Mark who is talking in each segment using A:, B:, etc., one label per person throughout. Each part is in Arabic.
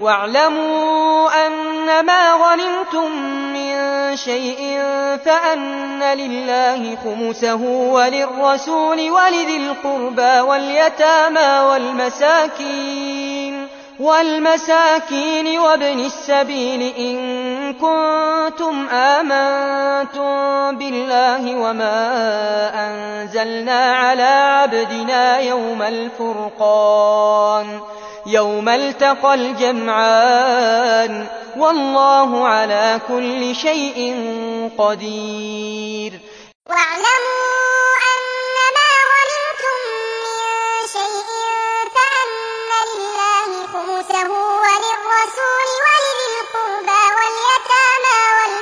A: واعلموا أنما غنمتم من شيء فأن لله خمسه وللرسول ولذي القربى واليتامى والمساكين وابن السبيل إن كنتم آمنتم بالله وما أنزلنا على عبدنا يوم الفرقان يوم التقى الجمعان والله على كل شيء قدير.
B: واعلموا أنما غنمتم من شيء فأن لله خمسه وللرسول ولذي القربى واليتامى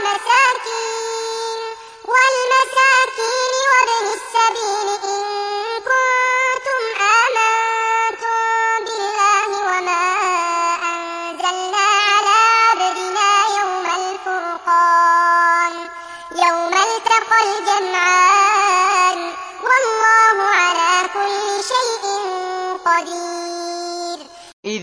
B: والمساكين وابن السبيل إن كنتم آمنتم بالله وما أنزلنا على عبدنا يوم الفرقان يوم التقى الجمعان والله على كل شيء قدير.
A: إذ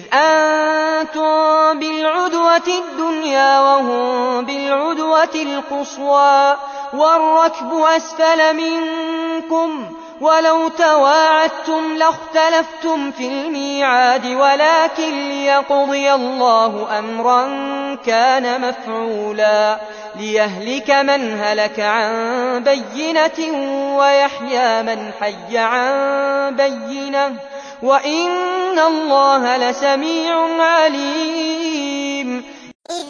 A: أنتم بالعدوة الدنيا وهم بالعدوة القصوى والركب أسفل منكم ولو تواعدتم لاختلفتم في الميعاد ولكن ليقضي الله أمرا كان مفعولا ليهلك من هلك عن بينة ويحيى من حي عن بينة وإن الله لسميع عليم.
B: إذ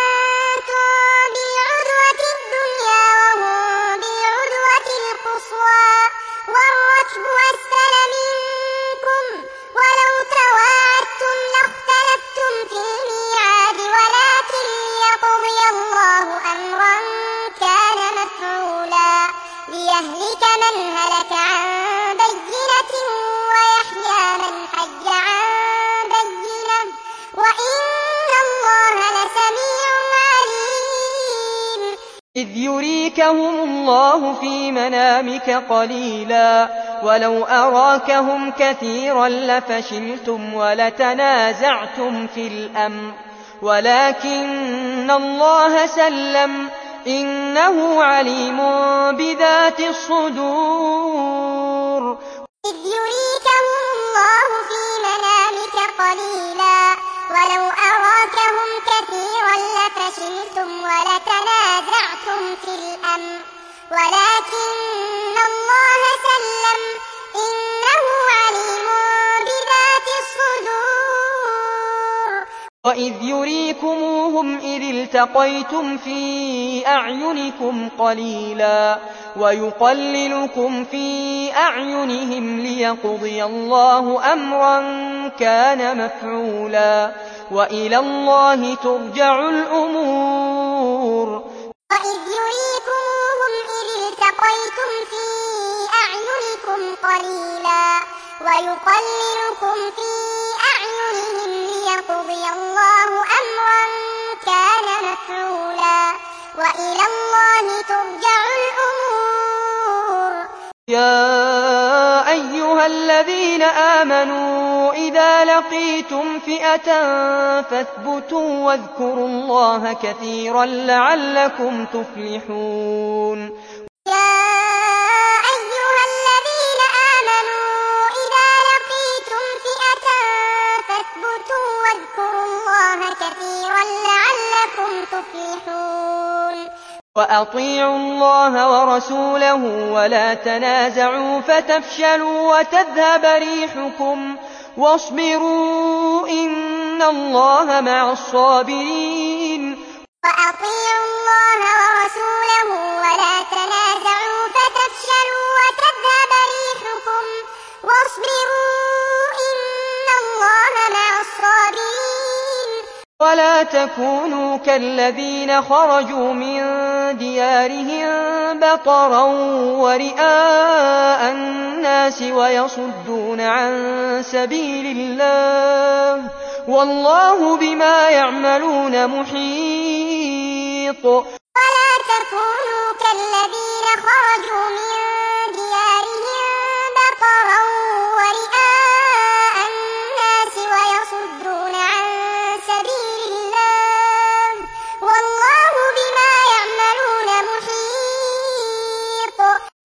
B: أنتم بالعدوة الدنيا وهم بالعدوة القصوى والركب أسفل منكم ولو تواعدتم لاختلفتم في الميعاد ولكن ليقضي الله أمرا كان مفعولا ليهلك من هلك عن بينة ويحيى من حي عن بينة وإن الله لسميع عليم.
A: إذ يريكهم الله في منامك قليلا ولو أراكهم كثيرا لفشلتم ولتنازعتم في الأمر ولكن الله سلم إنه عليم بذات الصدور.
B: إذ يريكهم الله في منامك قليلا ولو أراكهم كثيرا لفشلتم ولتنازعتم في الأمر ولكن الله سلم إنه عليم بذات الصدور.
A: وإذ يريكموهم إذ التقيتم في أعينكم قليلا ويقللكم في أعينهم ليقضي الله أمرا كان مفعولا وإلى الله ترجع الأمور.
B: وإذ يريكموهم إذ التقيتم في أعينكم قليلا ويقللكم في أعينهم ليقضي الله أمرا كان مفعولا وإلى الله ترجع الأمور.
A: يا أيها الذين آمنوا إذا لقيتم فئة فاثبتوا واذكروا الله كثيرا لعلكم تفلحون.
B: يا أيها الذين آمنوا إذا لقيتم فئة فاثبتوا واذكروا الله كثيرا لعلكم تفلحون.
A: وأطيعوا الله ورسوله ولا تنازعوا فتفشلوا وتذهب ريحكم واصبروا إن الله مع الصابرين.
B: وأطيعوا الله ورسوله ولا تنازعوا فتفشلوا وتذهب ريحكم واصبروا إن الله مع الصابرين.
A: ولا تكونوا كالذين خرجوا من ديارهم بطرا ورئاء الناس ويصدون عن سبيل الله والله بما يعملون محيط.
B: ولا تكونوا كالذين خرجوا من ديارهم بطرا ورئاء الناس ويصدون عن سبيل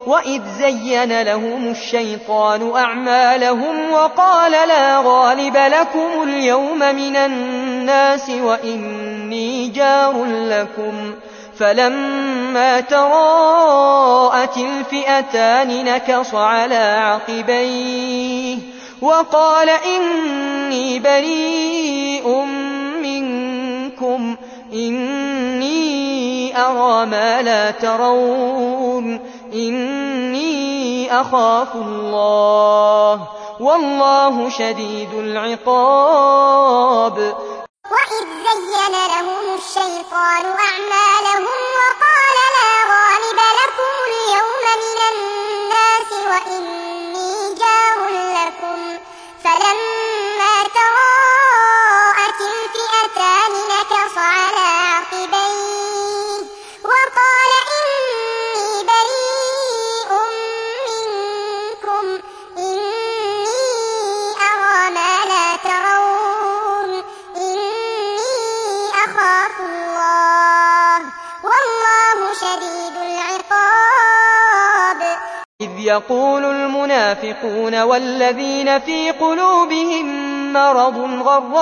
A: وإذ زين لهم الشيطان أعمالهم وقال لا غالب لكم اليوم من الناس وإني جار لكم فلما تراءت الفئتان نكص على عقبيه وقال إني بريء منكم إني أرى ما لا ترون إني أخاف الله والله شديد العقاب.
B: وإذ زين لهم الشيطان أعمالهم وقال لا غالب لكم اليوم من الناس وإني جار لكم فلما تراءت الفئتان نكص على عقبيه وقال إني بريء منكم إني أرى ما لا ترون إني أخاف الله والله شديد العقاب.
A: إذ يقول المنافقون والذين في قلوبهم مرض غر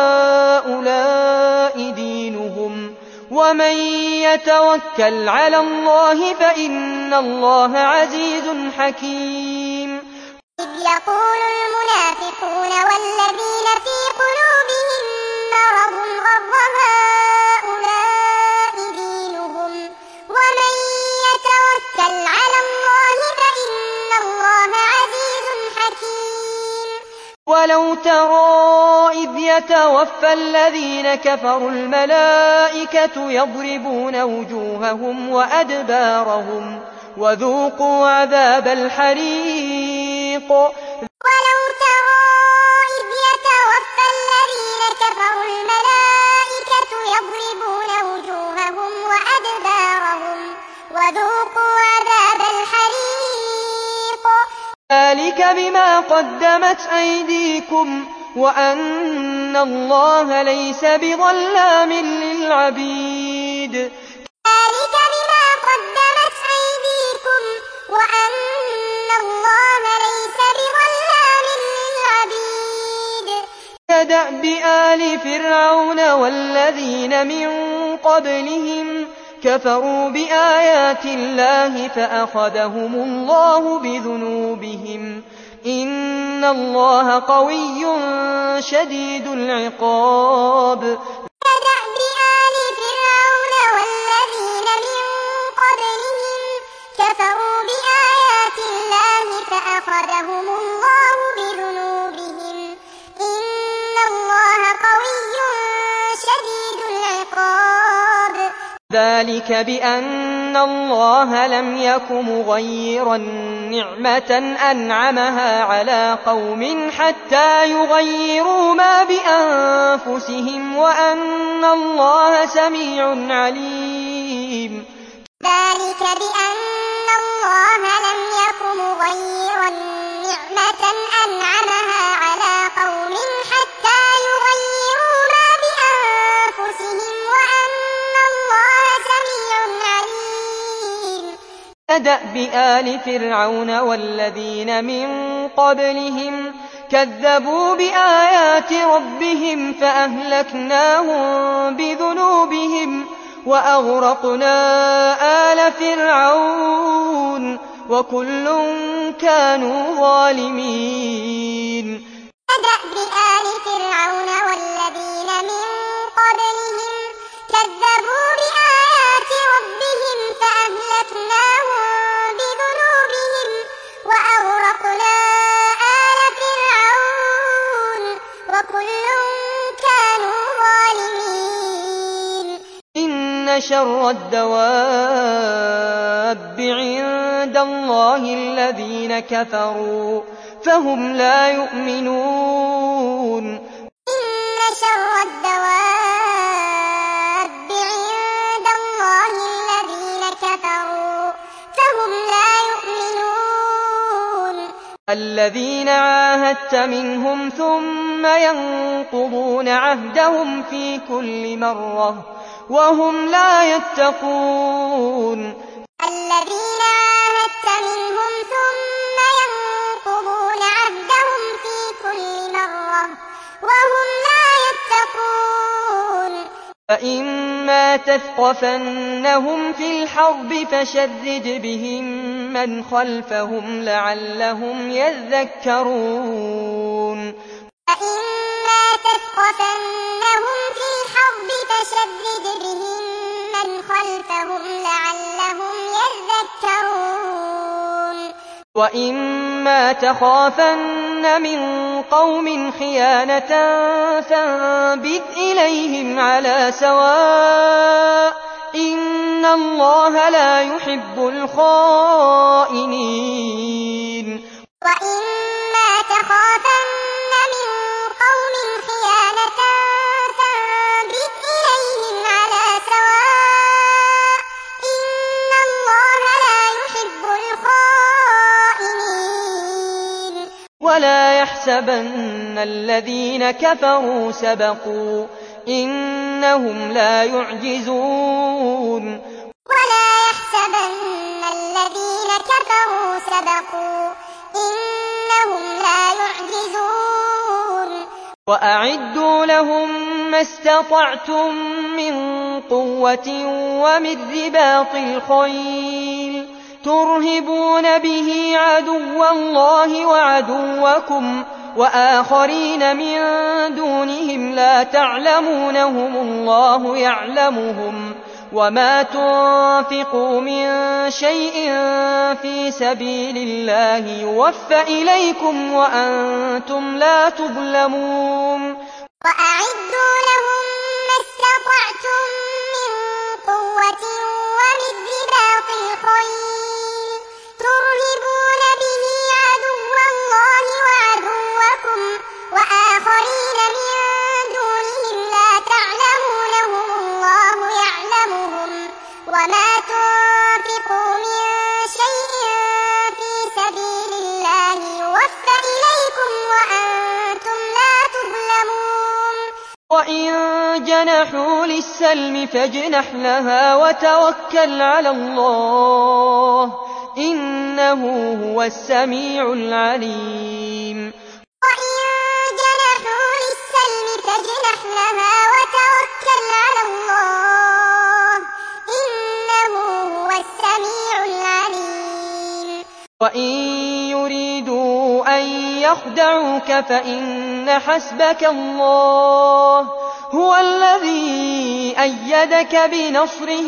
A: هؤلاء دينهم ومن يتوكل على الله فإن الله عزيز حكيم.
B: إذ يقول المنافقون والذين في قلوبهم مرض غر هؤلاء دينهم ومن يتوكل على الله فإن الله عزيز حكيم.
A: ولو ترى إذ يتوفى الذين كفروا الملائكة يضربون وجوههم وأدبارهم وذوقوا عذاب الحريق.
B: ولو ترى إذ يتوفى الذين كفروا الملائكة يضربون وجوههم وأدبارهم وذوقوا عذاب الحريق.
A: ذلك بما قدمت أيديكم وأن الله ليس بظلام للعبيد.
B: ذلك بما قدمت أيديكم وأن الله ليس بظلام للعبيد.
A: كدأب آل فرعون والذين من قبلهم كفروا بآيات الله فأخذهم الله بذنوبهم إن الله قوي شديد العقاب.
B: كدأب آل فرعون والذين من قبلهم كفروا بآيات الله فأخذهم الله بذنوبهم إن الله قوي شديد العقاب.
A: ذلك بأن الله لم يك مغيرا نعمة أنعمها على قوم حتى يغيروا ما بأنفسهم وأن الله سميع عليم.
B: ذلك بأن الله لم يك مغيرا نعمة أنعمها على قوم حتى يغيروا ما بأنفسهم وأن الله سميع عليم.
A: كدأب آل فرعون والذين من قبلهم كذبوا بآيات ربهم فأهلكناهم بذنوبهم وأغرقنا آل فرعون وكل كانوا ظالمين.
B: كدأب آل فرعون والذين من قبلهم كذبوا بآيات ربهم فأهلكناهم بذنوبهم وأغرقنا آل فرعون وكل كانوا ظالمين.
A: إن شر الدواب عند الله الذين كفروا فهم لا يؤمنون.
B: إن شر الدواب عند الله الذين كفروا فهم لا يؤمنون.
A: الذين عاهدت منهم ثم ينقضون عهدهم في كل مرة وهم لا يتقون.
B: الذين عاهدت عاهدت منهم ثم ينقضون عهدهم في كل مرة وهم لا يتقون
A: فإما تثقفنهم في الحرب فشرد بهم من خلفهم لعلهم يذكرون
B: فإما تثقفنهم في الحرب فشرد بهم من خلفهم لعلهم يذكرون
A: وإما تخافن من قوم خيانة فانبذ إليهم على سواء إن الله لا يحب الخائنين
B: وإما تخافن من قوم خيانة فانبذ إليهم على سواء إن الله لا يحب الخائنين
A: ولا يحسبن الذين كفروا سبقوا إنهم لا يعجزون
B: ولا يحسبن الذين كفروا سبقوا إنهم لا يعجزون
A: وأعدوا لهم ما استطعتم من قوة ومن رباط الخيل ترهبون به عدو الله وعدوكم وآخرين من دونهم لا تعلمونهم الله يعلمهم وما تنفقوا من شيء في سبيل الله يوفى إليكم وأنتم لا تظلمون
B: وأعدوا لهم ما استطعتم من قوة ومن رباط الخيل ترهبون به عدو الله وعدوكم وآخرين من دونهم لا تعلمونهم الله يعلمهم وما تنفقوا من شيء في سبيل الله يوفى إليكم وأنتم لا تظلمون
A: وإن جنحوا للسلم فاجنح لها وتوكل على الله إنه هو السميع العليم
B: وإن جنحوا للسلم فاجنح لها وتوكل على الله إنه هو السميع العليم
A: وإن يريدوا أن يخدعوك فإن حسبك الله هو الذي أيدك بنصره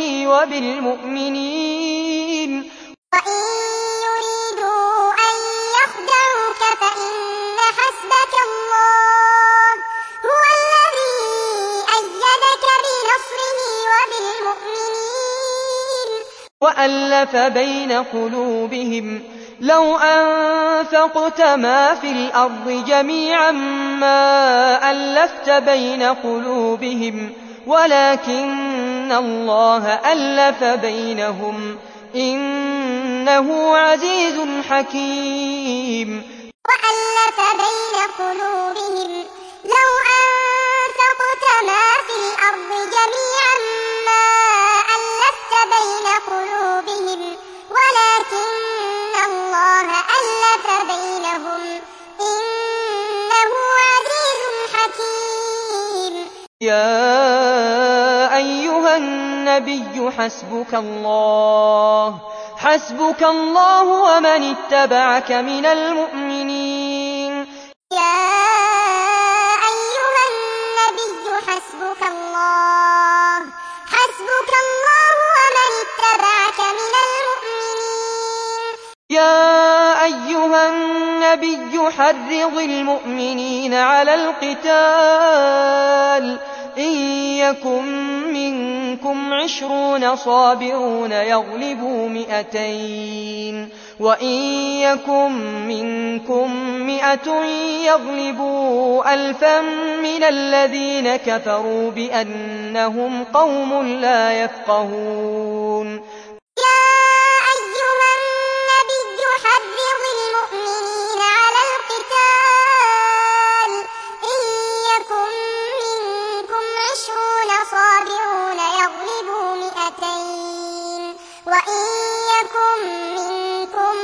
A: وبالمؤمنين
B: وإن يريدوا أن يخدعوك فإن حسبك الله هو الذي أيدك بنصره وبالمؤمنين
A: وألف بين قلوبهم لو أنفقت ما في الأرض جميعا ما ألفت بين قلوبهم ولكن الله ألف بينهم إنه عزيز حكيم
B: وألف بين قلوبهم لو أنفقت ما في الأرض جميعا ما ألفت بين قلوبهم ولكن الله ألف بينهم إنه عزيز حكيم
A: يا أيها النبي حسبك الله ومن اتبعك من المؤمنين
B: يا أيها النبي حسبك الله ومن اتبعك من المؤمنين
A: يا أيها النبي حرض المؤمنين على القتال إن يكن منكم 20 صابرون يغلبوا 200 وإن يكن منكم 100 يغلبوا 1000 من الذين كفروا بأنهم قوم لا يفقهون
B: يا أيها النبي حرض المؤمنين على القتال إن يكن منكم 20 صابرون يغلبوا 200 وإن يكن منكم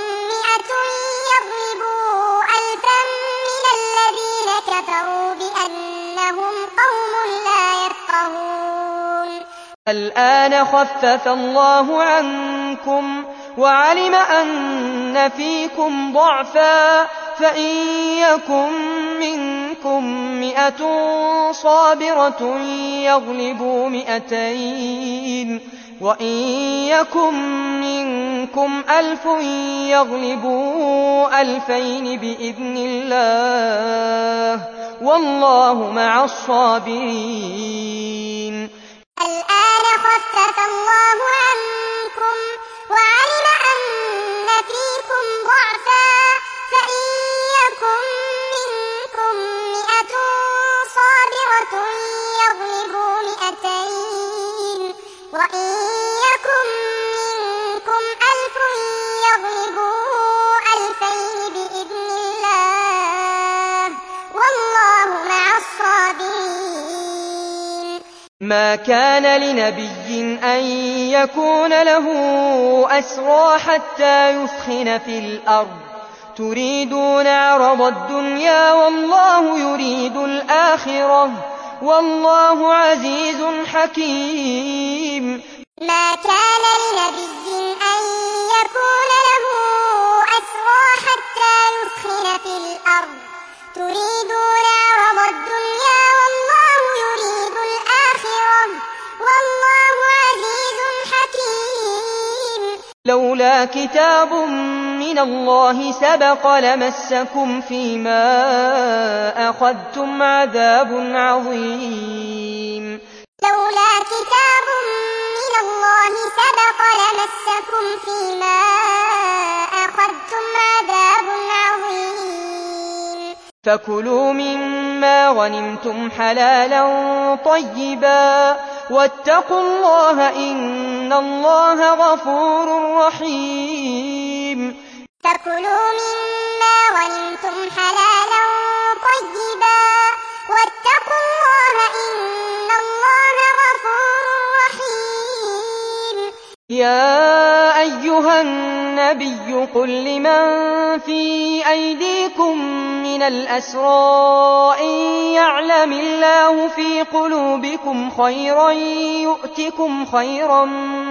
A: الآن خفف الله عنكم وعلم أن فيكم ضعفا فإن يكن منكم 100 صابرة يغلبوا 200 وإن يكن منكم 1000 يغلبوا 2000 بإذن الله والله مع الصابرين.
B: الآن خفف الله عنكم وعلم أن فيكم ضعفا فإن يكن منكم 100 صابرة يغلبوا 200 وإن يكن منكم 1000 يغلبوا 2000 بإذن الله والله مع الصابرين.
A: ما كان لنبي أن يكون له أسرى حتى يثخن في الأرض تريدون عرض الدنيا والله يريد الآخرة والله عزيز حكيم.
B: ما كان لنبي أن يكون له أسرى حتى يثخن في الأرض تريدون عرض الدنيا والله يريد الآخرة والله عزيز حكيم.
A: لولا كتاب من الله سبق لمسكم فيما أخذتم عذاب عظيم.
B: لولا كتاب من الله سبق لمسكم فيما أخذتم عذاب عظيم.
A: فكلوا مما غنمتم حلالا طيبا واتقوا الله إن الله غفور رحيم.
B: فكلوا مما غنمتم حلالا طيبا واتقوا الله إن الله غفور رحيم.
A: يا أيها النبي قل لمن في أيديكم من الأسرى إن يعلم الله في قلوبكم خيرا يؤتكم خيرا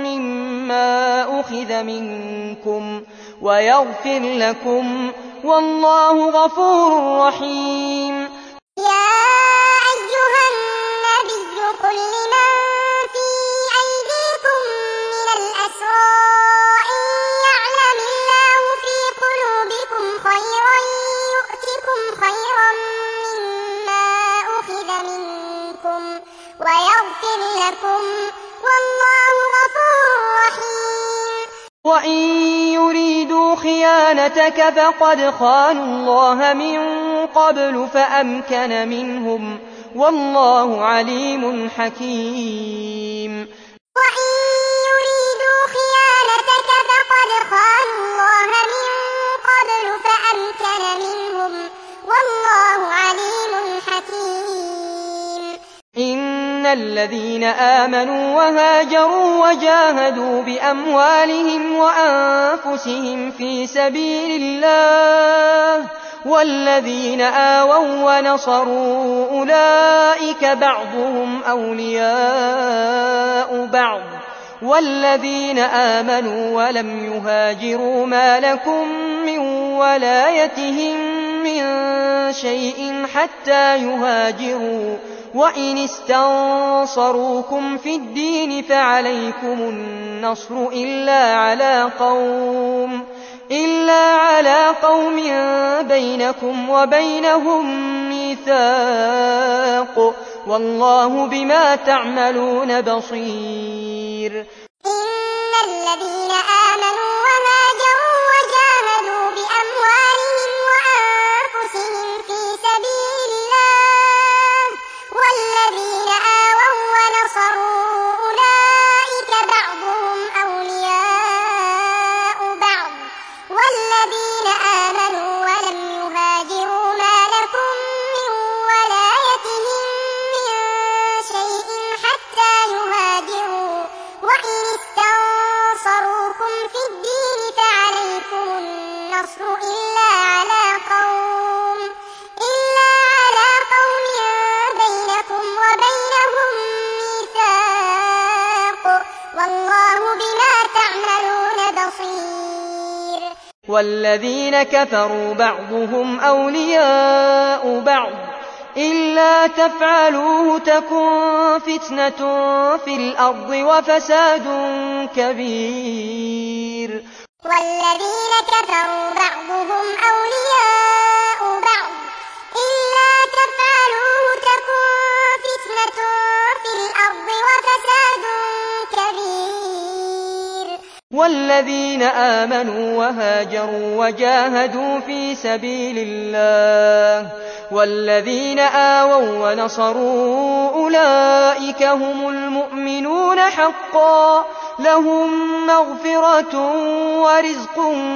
A: مما أخذ منكم ويغفر لكم والله غفور رحيم.
B: يا أيها النبي قل لمن في أيديكم من الأسرى إن يعلم الله في قلوبكم خيرا يؤتكم خيرا مما أخذ منكم ويغفر لكم والله غفور رحيم.
A: وإن يريدوا خيانتك فقد خانوا الله من قبل فأمكن منهم والله عليم حكيم.
B: وإن يريدوا خيانتك فقد خانوا الله من قبل فأمكن منهم والله عليم حكيم.
A: إن الذين آمنوا وهاجروا وجاهدوا بأموالهم وأنفسهم في سبيل الله والذين آووا ونصروا أولئك بعضهم أولياء بعض والذين آمنوا ولم يهاجروا ما لكم من ولايتهم من شيء حتى يهاجروا وإن استنصروكم في الدين فعليكم النصر إلا على قوم بينكم وبينهم ميثاق والله بما تعملون بصير.
B: إن الذين آمنوا وهاجروا وجاهدوا بأموالهم وأنفسهم في سبيل الله والذين آووا ونصروا أولئك بعضهم أولياء بعض والذين آمنوا ولم يهاجروا ما لكم من ولايتهم من شيء حتى يهاجروا وإن استنصروكم في الدين فعليكم النصر إلا على قوم بينكم وبينهم ميثاق
A: والذين كفروا بعضهم أولياء بعض إلا تفعلوه تكن فتنة في الأرض وفساد كبير.
B: والذين كفروا بعضهم أولياء بعض إلا تفعلوه تكن فتنة في الأرض وفساد كبير.
A: والذين آمنوا وهاجروا وجاهدوا في سبيل الله والذين آووا ونصروا أولئك هم المؤمنون حقا لهم مغفرة ورزق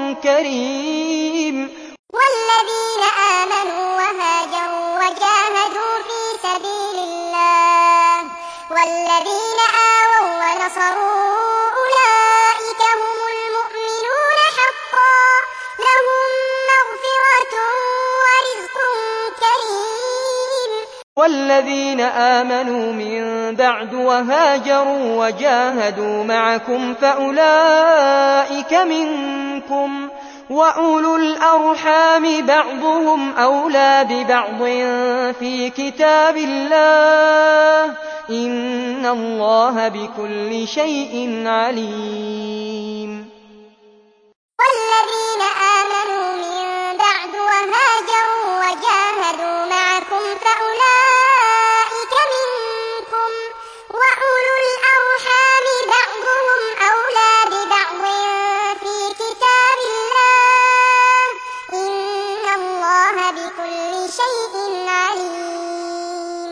A: كريم.
B: والذين آمنوا وهاجروا وجاهدوا في سبيل الله والذين آووا ونصروا أولئك هم المؤمنون حقا لهم مغفرة ورزق كريم.
A: والذين آمنوا من بعد وهاجروا وجاهدوا معكم فأولئك منكم وأولو الأرحام بعضهم أولى ببعض في كتاب الله إن الله بكل شيء عليم.
B: والذين آمنوا من بعد وهاجروا وجاهدوا معكم فأولئك منكم وأولو الأرحام بعضهم أولى ببعض في كتاب الله إن الله بكل شيء عليم.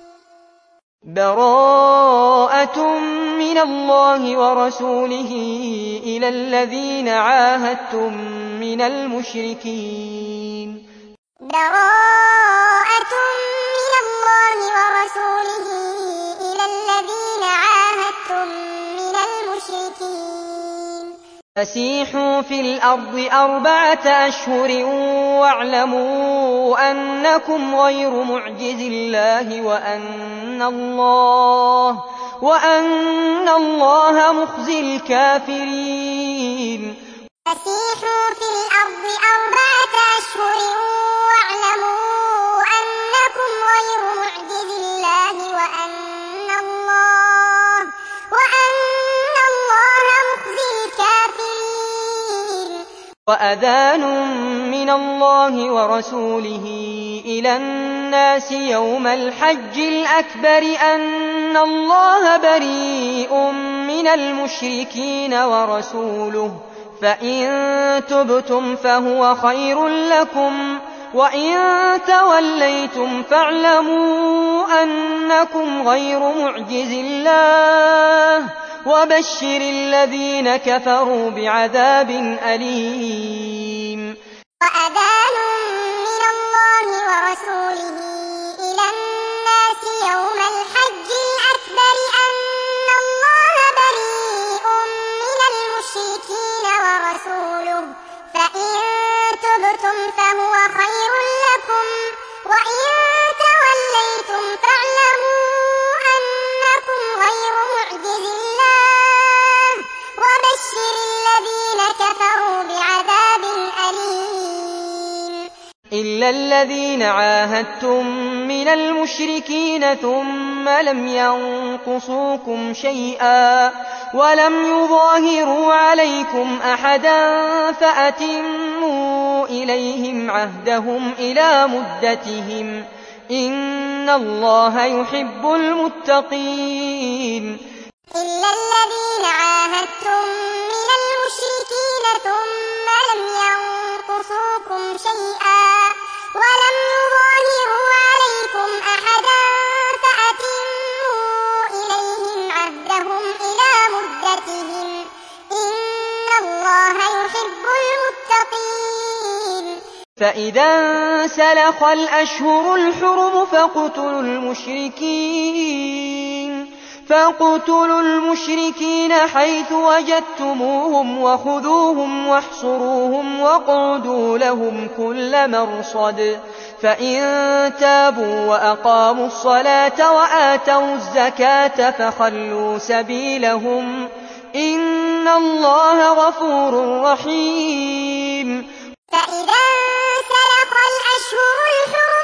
A: براءة من الله ورسوله إلى الذين عاهدتم من المشركين.
B: براءة من الله ورسوله إلى الذين عاهدتم من المشركين.
A: فسيحوا في الأرض 4 أشهر واعلموا أنكم غير معجز الله وأن الله مخزي الكافرين.
B: فسيحوا في الأرض 4 أشهر واعلموا أنكم غير معجز الله وأن الله مخزي الكافرين.
A: وأذان من الله ورسوله إلى الناس يوم الحج الأكبر أن الله بريء من المشركين ورسوله فإن تبتم فهو خير لكم وإن توليتم فاعلموا أنكم غير معجز الله وبشر الذين كفروا بعذاب أليم.
B: وأذان من الله ورسوله إلى الناس يوم الحج الأكبر أن الله بريء من المشركين ورسوله فإن تبتم فهو خير لكم وإن توليتم فاعلموا أنكم غير معجز الله وبشر الذين كفروا بعذاب أليم.
A: إلا الذين عاهدتم من المشركين ثم لم ينقصوكم شيئا ولم يظاهروا عليكم أحدا فأتموا إليهم عهدهم إلى مدتهم إن الله يحب المتقين.
B: إلا الذين عاهدتم من المشركين ثم لم ينقصوكم شيئا ولم يظاهروا عليكم أحدا فأتموا إليهم عهدهم إلى مدتهم إن الله يحب المتقين.
A: فإذا انسلخ الأشهر الحرم فاقتلوا المشركين حيث وجدتموهم وخذوهم واحصروهم واقعدوا لهم كل مرصد فإن تابوا وأقاموا الصلاة وآتوا الزكاة فخلوا سبيلهم إن الله غفور رحيم.
B: فإذا انسلخ الأشهر الحرم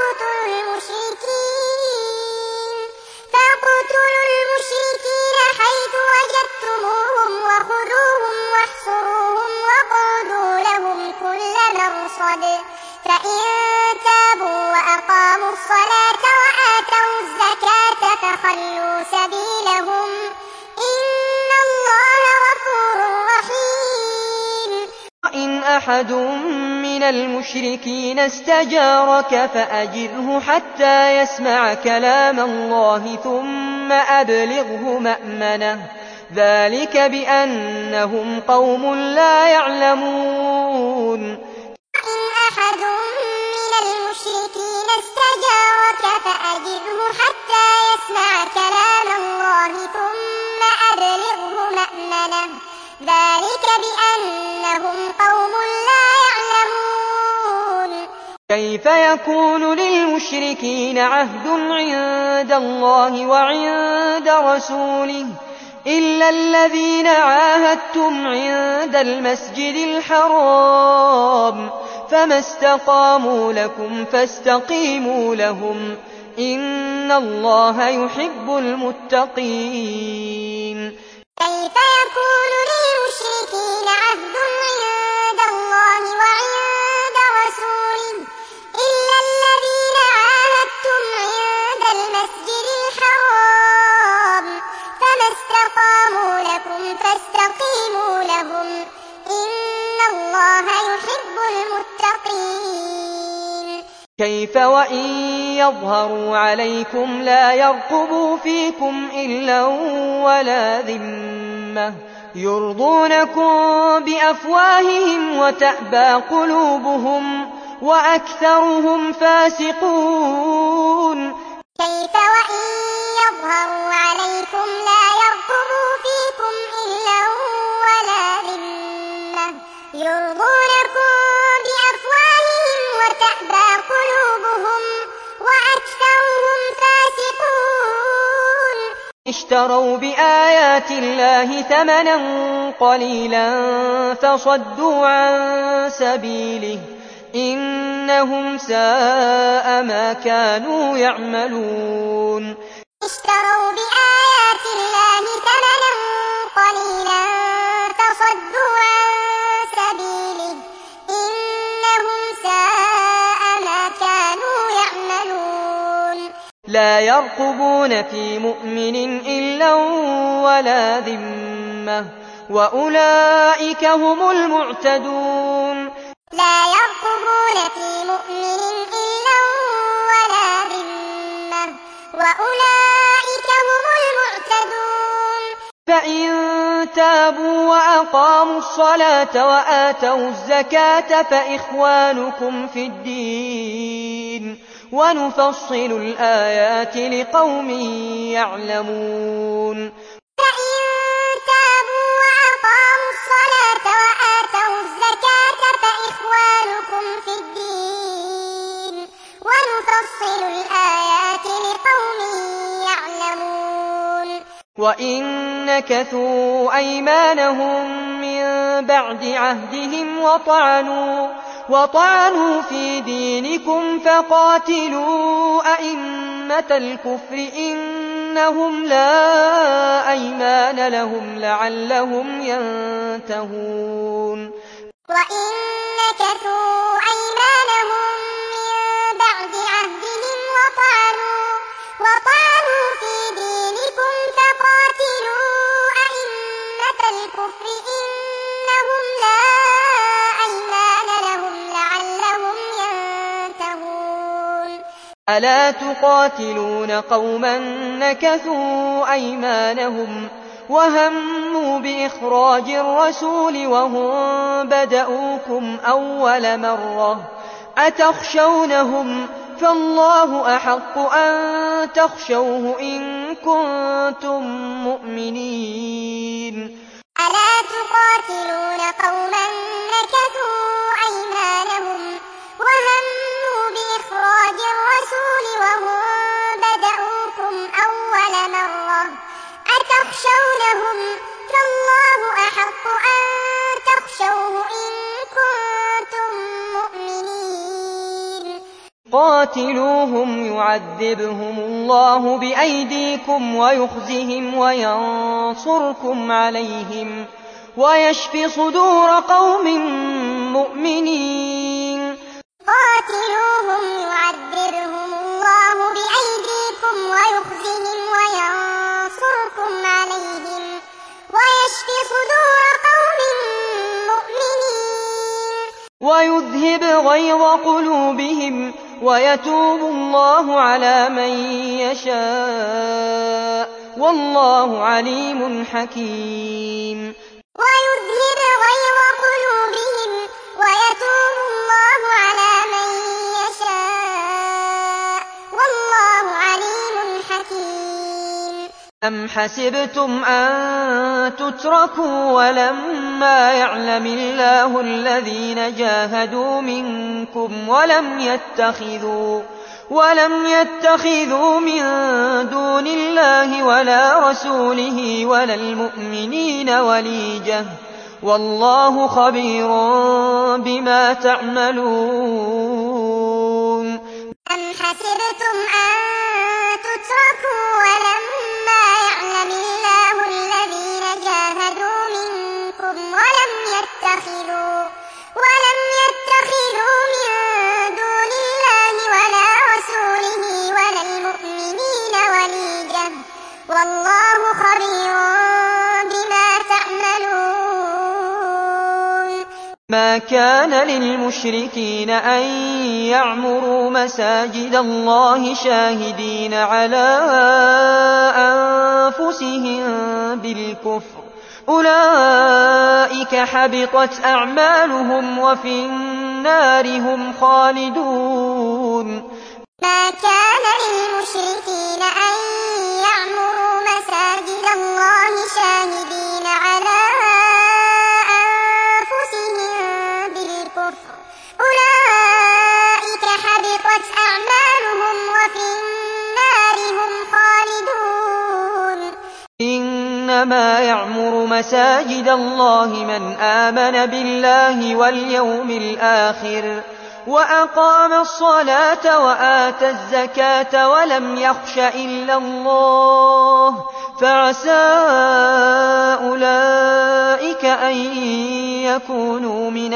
B: فاقتلوا المشركين حيث وجدتموهم وخذوهم واحصروهم واقعدوا لهم كل مرصد فإن تابوا وأقاموا الصلاة وآتوا الزكاة فخلوا سبيلهم إن الله غفور رحيم.
A: وإن أحد من المشركين استجارك فأجره حتى يسمع كلام الله ثم أبلغه مأمنه ذلك بأنهم قوم لا يعلمون.
B: وإن أحد من المشركين استجارك فأجره حتى يسمع كلام الله ثم أبلغه مأمنه ذلك بأنهم قوم لا يعلمون.
A: كيف يكون للمشركين عهد عند الله وعند رسوله إلا الذين عاهدتم عند المسجد الحرام فما استقاموا لكم فاستقيموا لهم إن الله يحب المتقين.
B: كيف يكون للمشركين عهد عند الله وعند رسوله إلا الذين عاهدتم عند المسجد الحرام فما استقاموا لكم فاستقيموا لهم إن الله يحب المتقين.
A: كيف وإن يظهروا عليكم لا يرقبوا فيكم إلا ولا ذمة يرضونكم بأفواههم وتأبى قلوبهم وأكثرهم فاسقون.
B: كيف وإن يظهروا عليكم لا يرقبوا فيكم إلا ولا ذمة يرضونكم بأفواههم وتأبى قلوبهم وأكثرهم فاسقون.
A: اشتروا بآيات الله ثمنا قليلا فصدوا عن سبيله إنهم ساء ما كانوا يعملون.
B: اشتروا بآيات الله ثمنا قليلا فصدوا عن سبيله إنهم ساء ما كانوا يعملون.
A: لا يرقبون في مؤمن إلا ولا ذمة وأولئك هم المعتدون.
B: لا يرقبون في مؤمن إلا ولا ذمة وأولئك هم المعتدون.
A: فإن تابوا وأقاموا الصلاة وآتوا الزكاة فإخوانكم في الدين ونفصل الآيات لقوم يعلمون.
B: فإن تابوا وأقاموا الصلاة وآتوا الزكاة فإخوانكم في الدين ونفصل الآيات لقوم يعلمون.
A: وإن نكثوا أيمانهم من بعد عهدهم وطعنوا في دينكم فقاتلوا أئمة الكفر إنهم لا أيمان لهم لعلهم ينتهون.
B: وإن نكثوا أيمانهم من بعد عهدهم وطعنوا في دينكم فقاتلوا أئمة الكفر إنهم لا أيمان لهم لعلهم ينتهون.
A: ألا تقاتلون قوما نكثوا أيمانهم وهموا بإخراج الرسول وهم بدؤوكم أول مرة أتخشونهم فالله أحق أن تخشوه إن كنتم مؤمنين.
B: ألا تقاتلون قوما نكثوا أيمانهم وهموا بإخراج الرسول وهم بدؤوكم أول مرة أتخشونهم فالله أحق أن تخشوه إن كنتم مؤمنين
A: قاتلوهم يعذبهم الله بأيديكم ويخزهم وينصركم عليهم ويشف صدور قوم مؤمنين
B: قاتلوهم يعذبهم الله بأيديكم ويخزهم وينصركم عليهم ويشف صدور قوم مؤمنين
A: ويذهب غيظ قلوبهم ويتوب الله على من يشاء والله عليم حكيم
B: ويذهب غيظ قلوبهم ويتوب الله على من يشاء والله عليم حكيم
A: أم حسبتم أن تتركوا ولما يعلم الله الذين جاهدوا منكم ولم يتخذوا من دون الله ولا رسوله ولا المؤمنين وليجة والله خبير بما تعملون
B: أم حسبتم أن تتركوا ولما يعلم الله الذين جاهدوا منكم ولم يتخذوا من دون الله ولا رسوله ولا المؤمنين وليجة والله خبير بما تعملون
A: ما كان للمشركين أن يعمروا مساجد الله شاهدين على أنفسهم بالكفر أولئك حبطت أعمالهم وفي النار هم خالدون
B: ما كان للمشركين أن يعمروا مساجد الله شاهدين على أنفسهم بالكفر أولئك حبطت أعمالهم وفي النار هم خالدون
A: إنما يعمر مساجد الله من آمن بالله واليوم الآخر وأقام الصلاة وآتى الزكاة ولم يخش إلا الله فعسى أولئك أن يكونوا من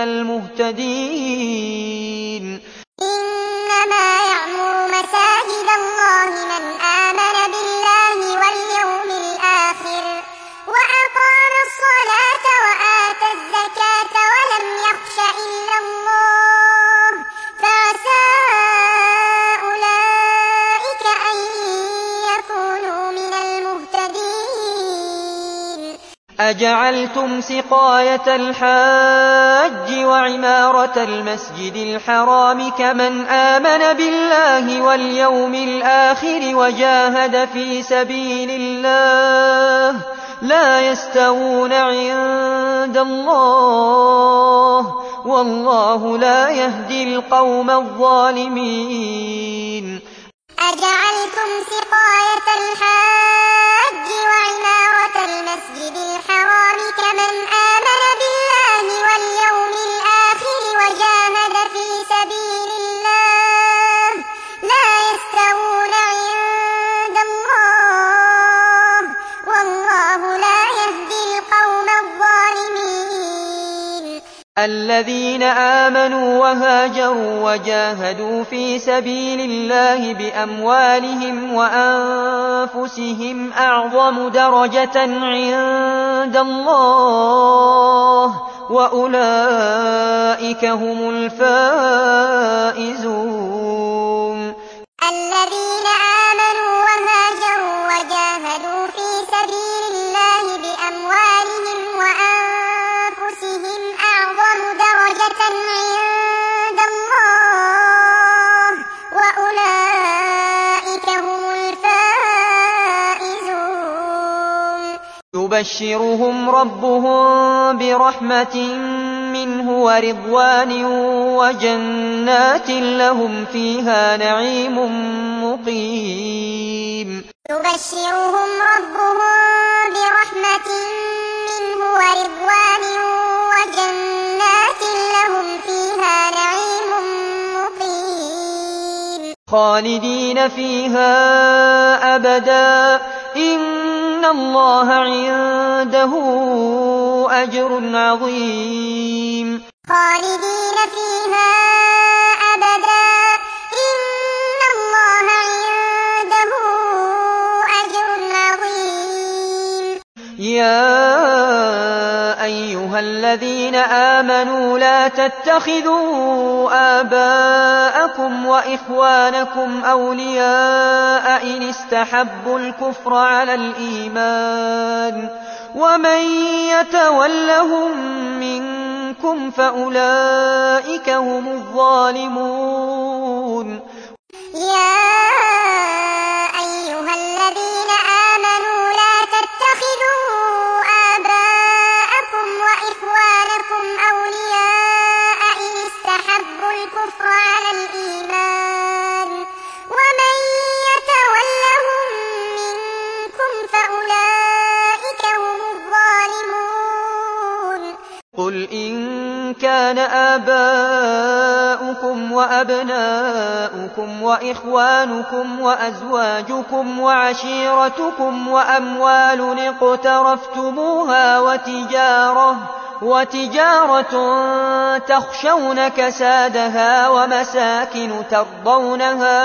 A: المهتدين
B: إنما يعمر مساجد الله من آمن بالله واليوم الآخر وأقام الصلاة وآتى الزكاة ولم يخش إلا الله فعسى أولئك أن يكونوا من المهتدين
A: أجعلتم سقاية الحاج وعمارة المسجد الحرام كمن آمن بالله واليوم الآخر وجاهد في سبيل الله لا يستوون عند الله والله لا يهدي القوم الظالمين
B: أجعلتم سقاية الحاج وعمارة المسجد الحرام كمن آمن بالله واليوم الآخر وجاهد في سبيل الله لا يستوون عند الله والله لا يهدي القوم الظالمين
A: الذين آمنوا وهاجروا وجاهدوا في سبيل الله بأموالهم وأنفسهم أعظم درجة عند الله وأولئك هم الفائزون
B: الذين آمنوا وهاجروا وجاهدوا في سبيل الله بأموالهم وأنفسهم أعظم درجة عند الله وأولئك هم الفائزون
A: يبشرهم ربهم برحمة منه ورضوان وجنات لهم فيها نعيم مقيم
B: يبشرهم ربهم برحمة
A: خالدين فيها أبدا إن الله عنده أجر عظيم
B: خالدين فيها أبدا إن الله عنده أجر عظيم
A: يا أيها الذين آمنوا لا تتخذوا آباءكم وإخوانكم أولياء إن استحبوا الكفر على الإيمان ومن يتولهم منكم فأولئك هم الظالمون
B: يا أيها الذين آمنوا لا تتخذوا آباءكم وإخوانكم أولياء إن استحبوا الكفر على الإيمان ومن يتولهم منكم فأولئك هم الظالمون
A: قل إن كان آباؤكم وأبناؤكم وإخوانكم وأزواجكم وعشيرتكم وأموال اقترفتموها وتجارة تخشون كسادها ومساكن ترضونها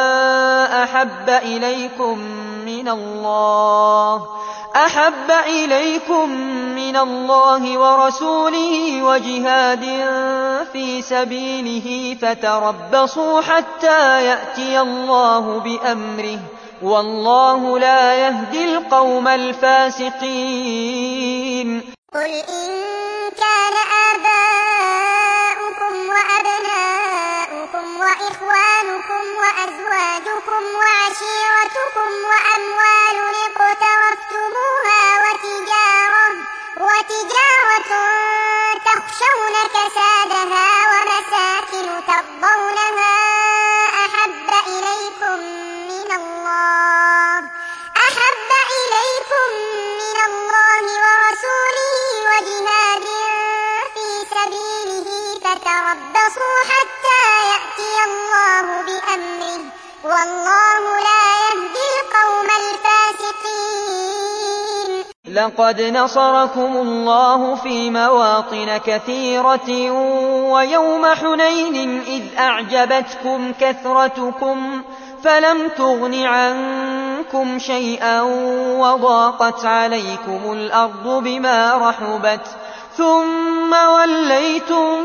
A: أحب إليكم من الله ورسوله وجهاد في سبيله فتربصوا حتى يأتي الله بأمره والله لا يهدي القوم الفاسقين
B: قل إن كان آباؤكم وأبناؤكم وإخوانكم وأزواجكم وعشيرتكم وأموال اقترفتموها وتجارة تخشون كسادها ومساكن ترضونها أحب إليكم من الله ورسوله وجهاد في سبيله فتربصوا حتى يأتي الله بأمره والله لا يهدي القوم الفاسقين
A: لقد نصركم الله في مواطن كثيرة ويوم حنين إذ أعجبتكم كثرتكم فلم تغن عنكم شيئا وضاقت عليكم الأرض بما رحبت ثم وليتم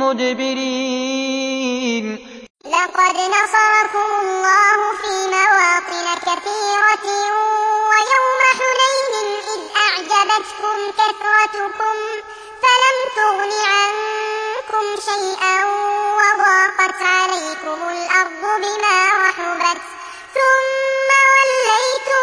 A: مدبرين
B: لقد نصركم الله في مواطن كثيرة ويوم حنين إذ أعجبتكم كثرتكم فلم تغن عنكم شيئا وضاقت عليكم الأرض بما رحبت ثم وليتم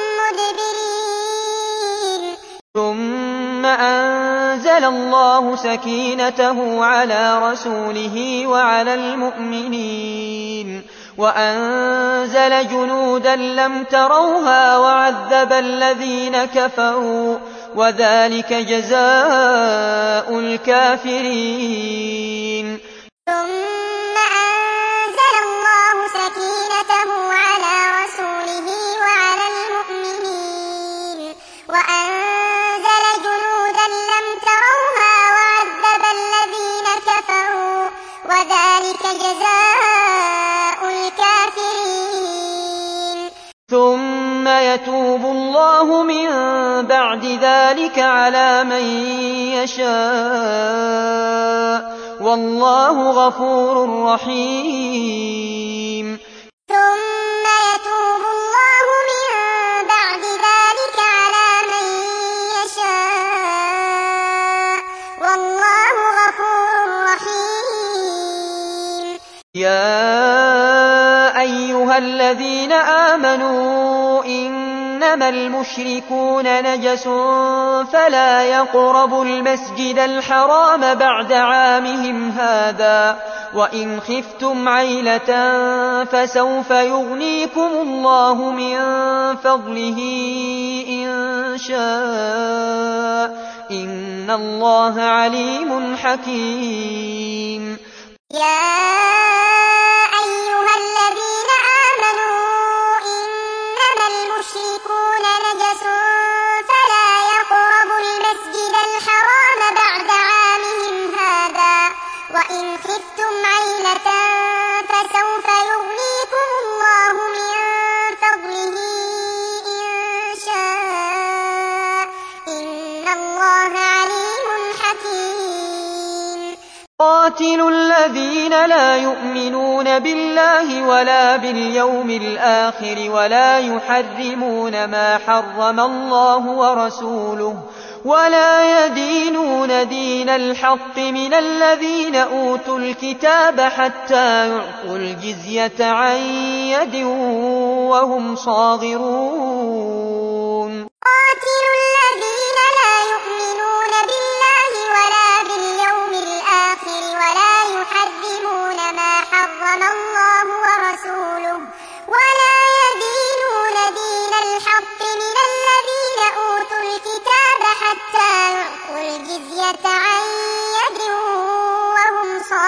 B: مدبرين
A: ثم أنزل الله سكينته على رسوله وعلى المؤمنين وأنزل جنودا لم تروها وعذب الذين كفروا وذلك جزاء الكافرين
B: ثم أنزل الله سكينته على رسوله وعلى المؤمنين وأنزل جنودا لم تروها وعذب الذين كفروا وذلك جزاء الكافرين
A: ثم يتوب الله من بعد ذلك على من يشاء والله غفور رحيم
B: ثم يتوب الله من بعد ذلك على من يشاء والله غفور رحيم
A: يا أيها الذين آمنوا إنما المشركون نجس فلا يقربوا المسجد الحرام بعد عامهم هذا وإن خفتم عيلة فسوف يغنيكم الله من فضله إن شاء إن الله عليم حكيم
B: يا أيها الذين وإن خفتم عيلة فسوف يغنيكم الله من فضله إن شاء إن الله عليم حكيم
A: قاتلوا الذين لا يؤمنون بالله ولا باليوم الآخر ولا يحرمون ما حرم الله ورسوله ولا يدينون دين الحق من الذين أوتوا الكتاب حتى يعطوا الجزية عن يد وهم صاغرون
B: قاتلوا الذين لا يؤمنون بالله ولا باليوم الآخر ولا يحرمون ما حرم الله ورسوله ولا يدينون دين الحق من الذين أوتوا الكتاب حتى يعطوا الجزية عن يد وهم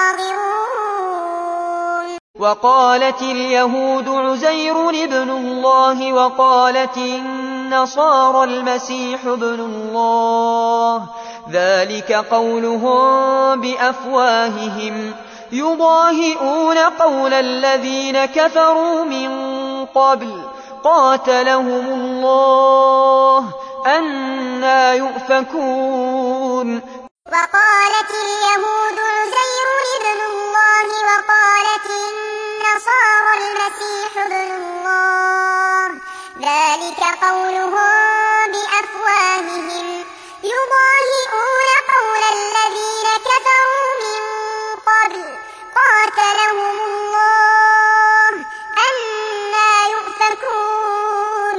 B: صاغرون
A: وقالت اليهود عزير ابن الله وقالت النصارى المسيح ابن الله ذلك قولهم بأفواههم يضاهئون قول الذين كفروا من قبل قاتلهم الله أنى يؤفكون
B: وقالت اليهود عزير ابن الله وقالت النصارى المسيح ابن الله ذلك قولهم بأفواههم يضاهئون قول الذين كفروا من قبل قاتلهم الله أنى يؤفكون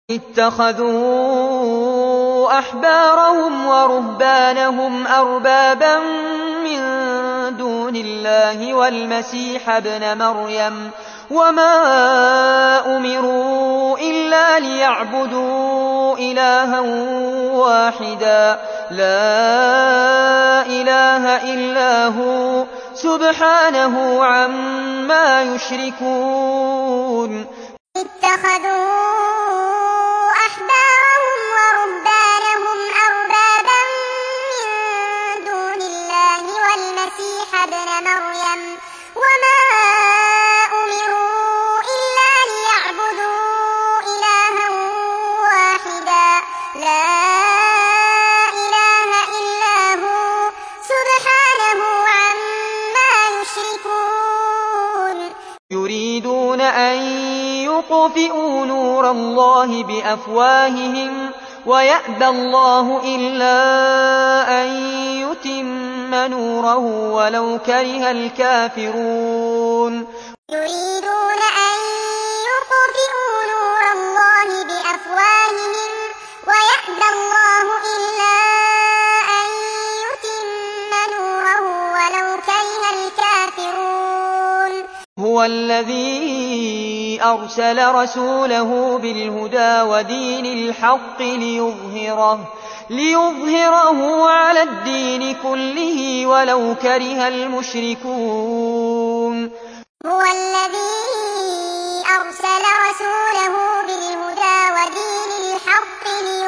A: اتخذوا أحبارهم ورهبانهم أربابا من دون الله والمسيح ابن مريم وما أمروا إلا ليعبدوا إلها واحدا لا إله إلا هو سبحانه عما يشركون
B: اتخذوا أحبارهم ورهبانهم أربابا من دون الله والمسيح ابن مريم وما أمروا إلا ليعبدوا إلها واحدا لا إله إلا هو سبحانه عما يشركون
A: يريدون أن يطفئوا نور الله بأفواههم ويأبى الله إلا أن يتم نوره ولو كره الكافرون
B: يريدون أن يطفئوا نور الله بأفواههم ويأبى الله إلا أن يتم نوره ولو كره الكافرون
A: هو الذي أرسل رسوله بالهدى ودين الحق ليظهره على الدين كله ولو كره المشركون
B: هو الذي أرسل رسوله بالهدى ودين الحق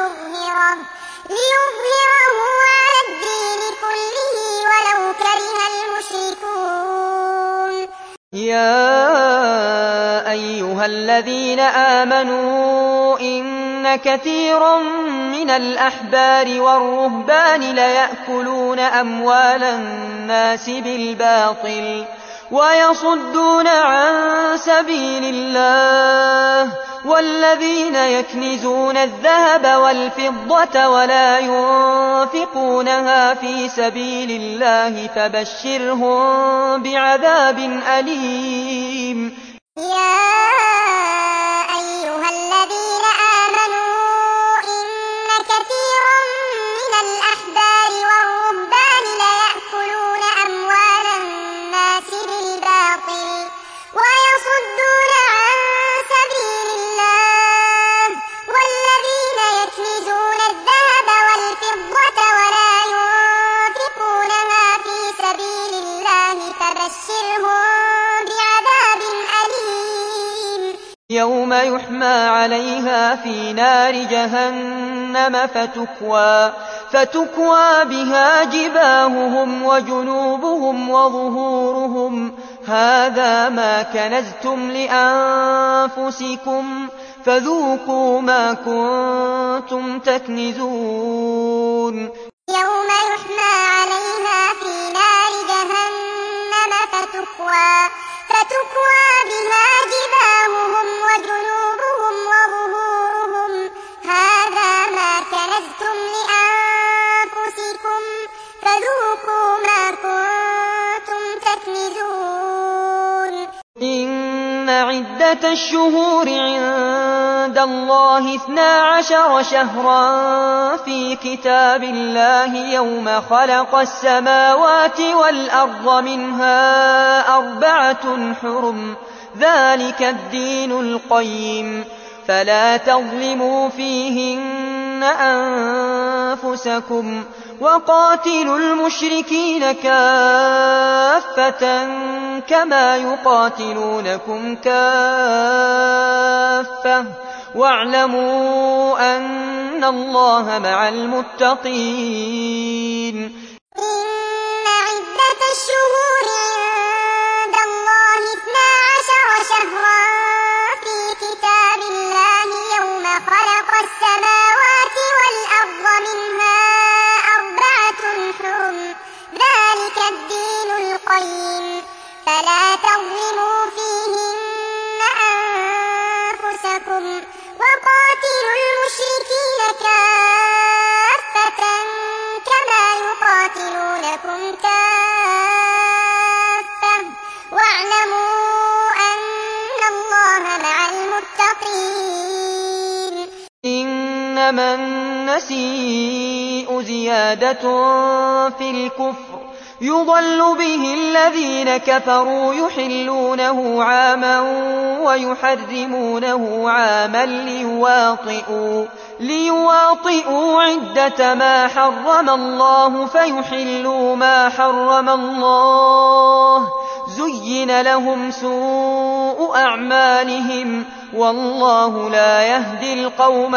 B: ليظهره على الدين كله ولو كره المشركون
A: يا أيها الذين آمنوا إن كثيرا من الأحبار والرهبان ليأكلون أموال الناس بالباطل ويصدون عن سبيل الله والذين يكنزون الذهب والفضة ولا ينفقونها في سبيل الله فبشرهم بعذاب أليم
B: يا أيها الذين آمنوا إن كثيرا من الأحبار والرهبان ليأكلون أموال الناس بالباطل ويصدون عن سبيل الله والذين يكنزون الذهب والفضة ولا ينفقونها في سبيل الله فبشرهم بعذاب أليم
A: يوم يحمى عليها في نار جهنم فتكوى بها جباههم وجنوبهم وظهورهم هذا ما كنزتم لأنفسكم فذوقوا ما كنتم تكنزون
B: يوم يحمى عليها في نار جهنم فتكوى بها جباههم وجنوبهم وظهورهم هذا ما كنزتم لأنفسكم فذوقوا ما كنتم تكنزون
A: إن عدة الشهور عند الله 12 شهرا في كتاب الله يوم خلق السماوات والأرض منها 4 حرم ذلك الدين القيم فلا تظلموا فيهن أنفسكم وقاتلوا المشركين كافة كما يقاتلونكم كافة واعلموا أن الله مع المتقين
B: إن عدة الشهور عند الله 12 شهرا في كتاب الله يوم خلق السماوات والأرض منها 4 حرم ذلك الدين القيم فلا تظلموا فيهن أنفسكم وقاتلوا المشركين كافة كما يقاتلونكم كافة واعلموا أن الله مع المتقين
A: إنما النسيء زيادة في الكفر يضل به الذين كفروا يحلونه عاما ويحرمونه عاما ليواطئوا عدة ما حرم الله فيحلوا ما حرم الله زين لهم سوء أعمالهم والله لا يهدي القوم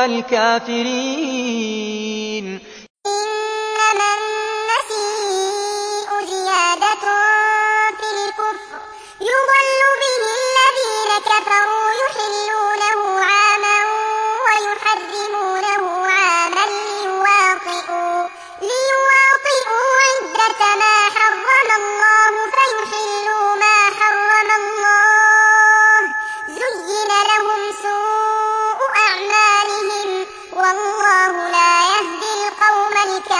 A: الكافرين
B: إنما النسيء زيادة في الكفر يضل به الذين كفروا يحلونه عاما ويحرمونه عاما ليواطئوا عدة ما حرم الله فيحلوا ما حرم الله زين لهم سوء أعمالهم والله لا يهدي القوم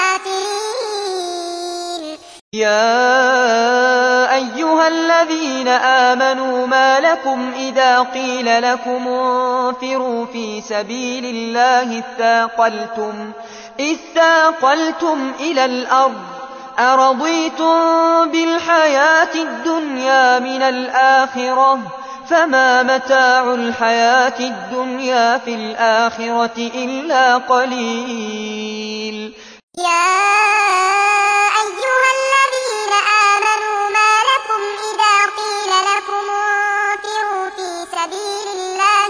B: الكافرين
A: يا أيها الذين آمنوا ما لكم إذا قيل لكم انفروا في سبيل الله اثاقلتم إلى الأرض أرضيتم بالحياة الدنيا من الآخرة فما متاع الحياة الدنيا في الآخرة إلا قليل
B: يا أيها الذين آمنوا ما لكم إذا قيل لكم انفروا في سبيل الله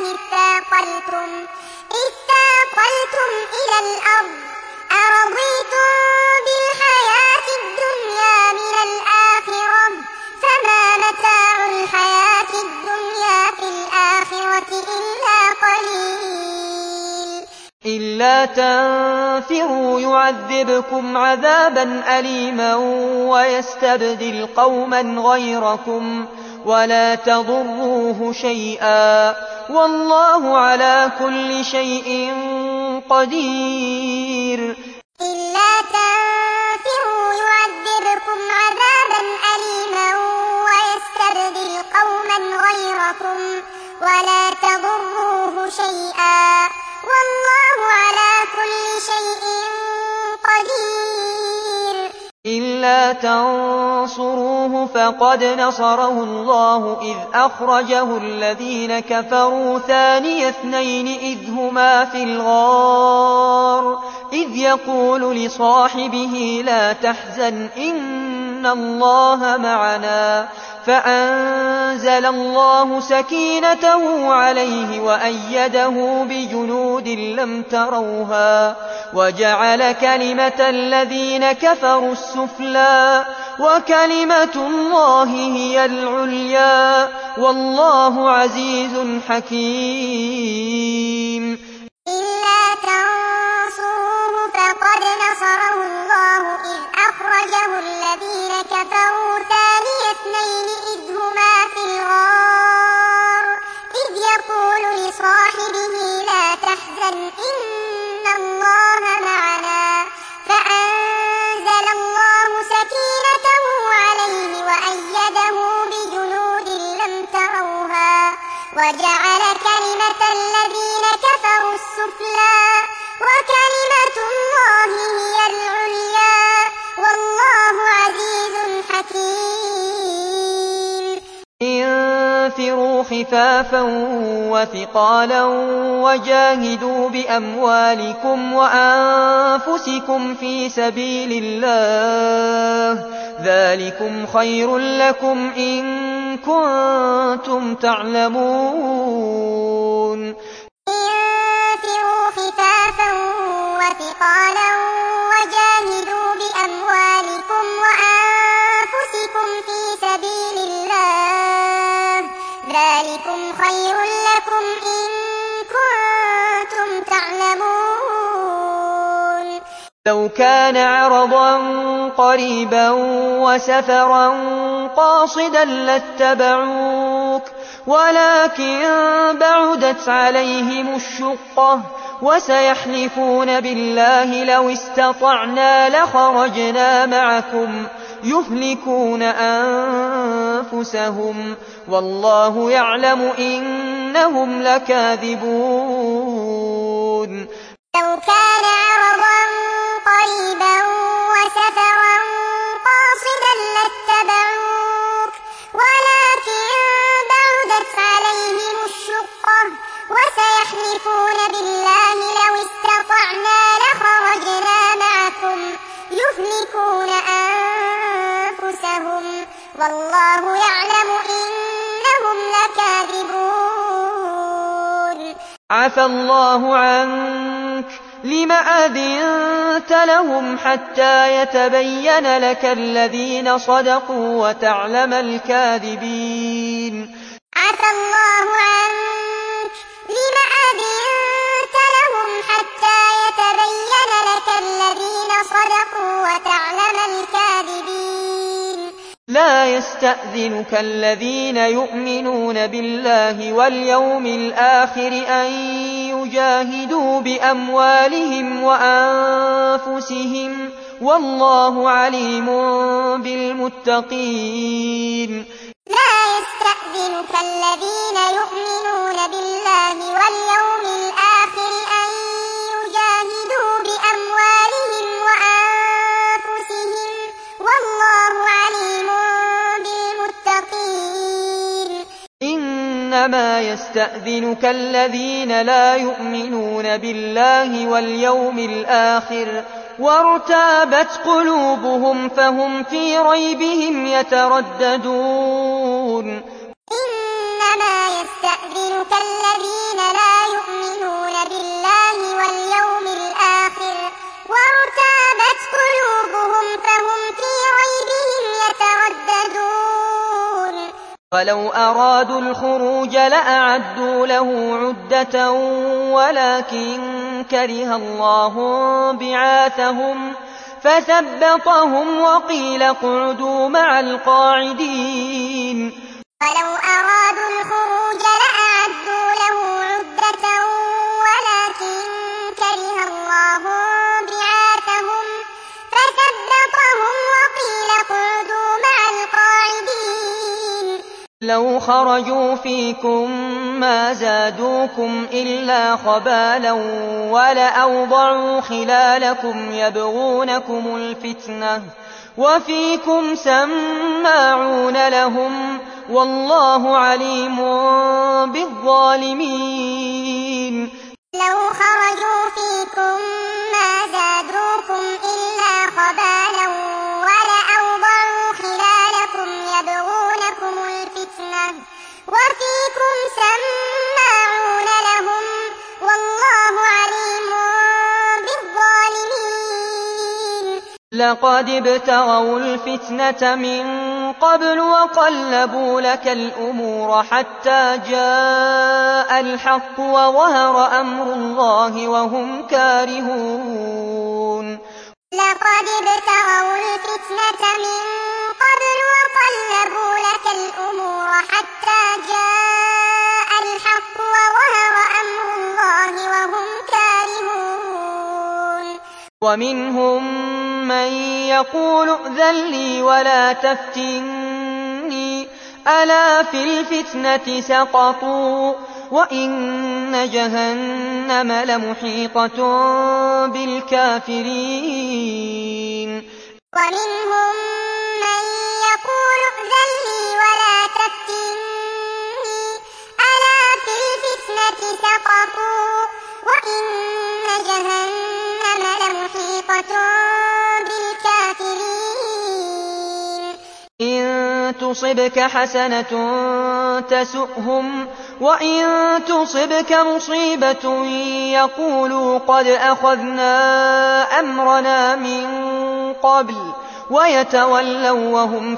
B: اثاقلتم إلى الأرض أرضيتم بالحياة الدنيا من الآخرة فما متاع الحياة الدنيا في الآخرة إلا قليل
A: إلا تنفروا يعذبكم عذابا أليما ويستبدل قوما غيركم ولا تضروه شيئا والله على كل شيء قدير
B: إلا تنفروا يعذبكم عذابا أليما ويستبدل قوما غيركم ولا تضروه شيئا والله على كل شيء قدير
A: إلا تنصروه فقد نصره الله إذ أخرجه الذين كفروا ثاني اثنين إذ هما في الغار إذ يقول لصاحبه لا تحزن إن الله معنا فأنزل الله سكينته عليه وأيده بجنود لم تروها وجعل كلمة الذين كفروا السفلى وكلمة الله هي العليا والله عزيز حكيم.
B: إلا تنصروه فقد نصره الله إذ أخرجه الذين كفروا ثاني اثنين إذ هما في الغار إذ يقول لصاحبه لا تحزن إن الله معنا فأنزل الله سكينته عليه وأيده بجنود لم تروها وجعل كلمة الذين كفروا السفلى وكلمة الله هي العليا والله عزيز حكيم.
A: انفروا خفافا وثقالا وجاهدوا بأموالكم وأنفسكم في سبيل الله ذلكم خير لكم إن كنتم تعلمون.
B: انفروا خفافا وثقالا وجاهدوا بأموالكم وأنفسكم في سبيل الله ذلكم خير لكم إن كنتم تعلمون.
A: لو كان عرضا قريبا وسفرا قاصدا لاتبعوك ولكن بعدت عليهم الشقة وسيحلفون بالله لو استطعنا لخرجنا معكم يهلكون أنفسهم والله يعلم إنهم لكاذبون.
B: لو كان عرضا قريبا وسفرا قاصدا لاتبعوك ولكن بعدت عليهم الشقة وسيحلفون بالله لو استطعنا لخرجنا معكم يهلكون أنفسهم والله يعلم إنهم لكاذبون.
A: عفى الله عنك لم أذنت لهم حتى يتبين لك الذين صدقوا وتعلم الكاذبين.
B: عفى الله عنك لم أذنت لهم حتى يتبين لك الذين صدقوا وتعلم الكاذبين.
A: لا يستأذنك الذين يؤمنون بالله واليوم الآخر أن يجاهدوا بأموالهم وأنفسهم والله عليم بالمتقين.
B: لا يستأذنك الذين يؤمنون بالله واليوم الآخر أن يجاهدوا بأموالهم وأنفسهم والله عليم بالمتقين.
A: إنما يستأذنك الذين لا يؤمنون بالله واليوم الآخر وارتابت قلوبهم فهم في ريبهم يترددون.
B: إنما يستأذنك الذين لا يؤمنون بالله واليوم الآخر وارتابت قلوبهم فهم في ريبهم يترددون.
A: ولو أرادوا الخروج لأعدوا له عدة ولكن كره الله بعاثهم فثبطهم وقيل اقعدوا مع القاعدين.
B: ولو أرادوا الخروج لأعدوا له عدة ولكن كره الله بعاثهم فثبطهم وقيل اقعدوا مع القاعدين.
A: لو خرجوا فيكم ما زادوكم إلا خبالا ولأوضعوا خلالكم يبغونكم الفتنة وفيكم سماعون لهم والله عليم بالظالمين.
B: لو خرجوا فيكم ما زادوكم إلا خبالا ولأوضعوا خلالكم يبغونكم الفتنة وفيكم سماعون لهم والله عليم بالظالمين.
A: لقد ابتغوا الفتنة من قبل وقلبوا لك الأمور حتى جاء الحق وظهر أمر الله وهم كارهون
B: لقد ابتغوا الفتنة من قبل وقلبوا لك الأمور حتى جاء الحق وظهر أمر الله وهم كارهون
A: ومنهم من يقول ائذن لي ولا تفتني ألا في الفتنة سقطوا وإن جهنم لمحيطة بالكافرين
B: ومنهم من يقول ائذن لي ولا تفتني ألا في الفتنة سقطوا وإن جهنم لمحيطة بالكافرين
A: إن تصبك حسنة تسؤهم وإن تصبك مصيبة يقولوا قد أخذنا أمرنا من قبل ويتولوا وهم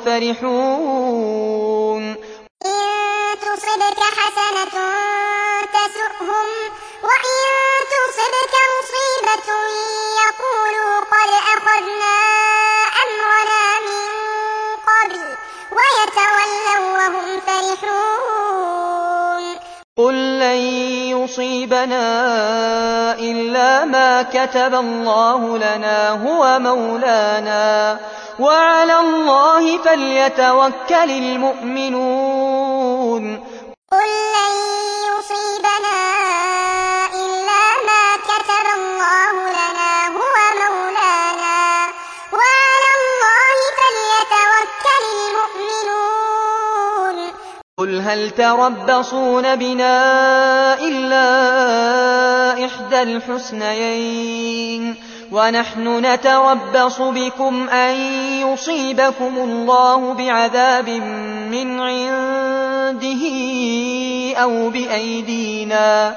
A: فرحون
B: إن تصبك حسنة تسؤهم وإن تصبك مصيبة يقولوا قد أخذنا أمرنا من قبل ويتولوا وهم فرحون
A: قل لن يصيبنا إلا ما كتب الله لنا هو مولانا وعلى الله فليتوكل المؤمنون
B: قل لن يصيبنا إلا ما كتب الله لنا هو مولانا وعلى الله فليتوكل المؤمنون
A: قل هل تربصون بنا إلا إحدى الحسنيين ونحن نتربص بكم أن يصيبكم الله بعذاب من عنده أو بأيدينا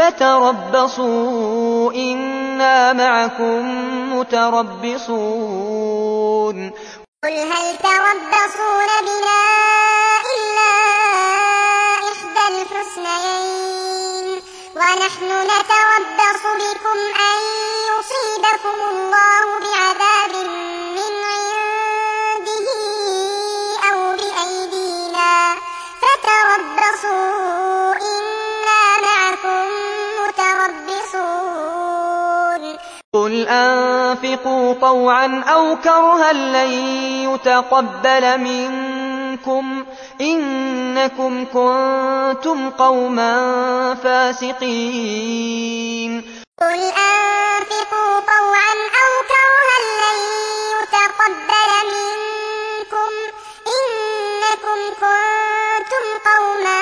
A: فتربصوا إنا معكم متربصون
B: قل هل تربصون بنا إلا إحدى الحسنيين ونحن نتربص بكم أن يصيبكم الله بعذاب من عنده أو بأيدينا فتربصوا إنا معكم متربصون
A: قل أنفقوا طوعا أو كرها لن يتقبل منكم إنكم كنتم قوما فاسقين
B: قل أنفقوا طوعا أو كرها لن يتقبل منكم إنكم كنتم قوما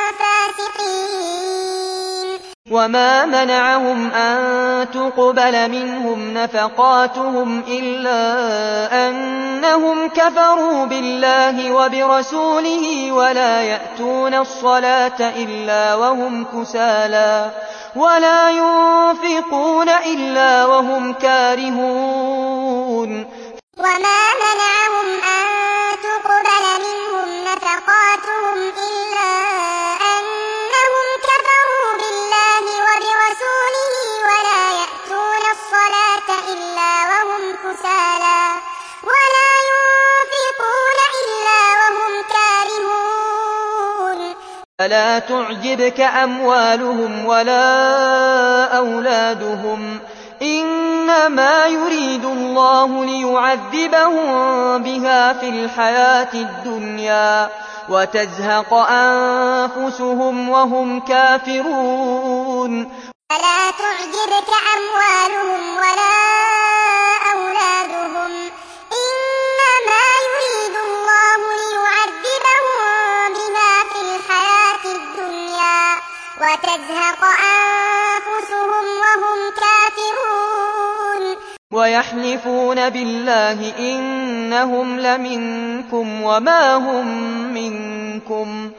B: فاسقين
A: وما منعهم أن تقبل منهم نفقاتهم إلا أنهم كفروا بالله وبرسوله ولا يأتون الصلاة إلا وهم كسالى ولا ينفقون إلا وهم كارهون
B: وما منعهم أن تقبل منهم نفقاتهم إلا أنهم كفروا بالله وبرسوله ولا يأتون الصلاة إلا وهم كسالى ولا ينفقون إلا وهم كارهون
A: فلا تعجبك أموالهم ولا أولادهم إنما يريد الله ليعذبهم بها في الحياة الدنيا وتزهق أنفسهم وهم كافرون
B: فلا تعجبك أموالهم ولا أولادهم إنما يريد الله ليعذبهم بها في الحياة الدنيا وتزهق أنفسهم وهم كافرون
A: ويحلفون بالله إنهم لمنكم وما هم منكم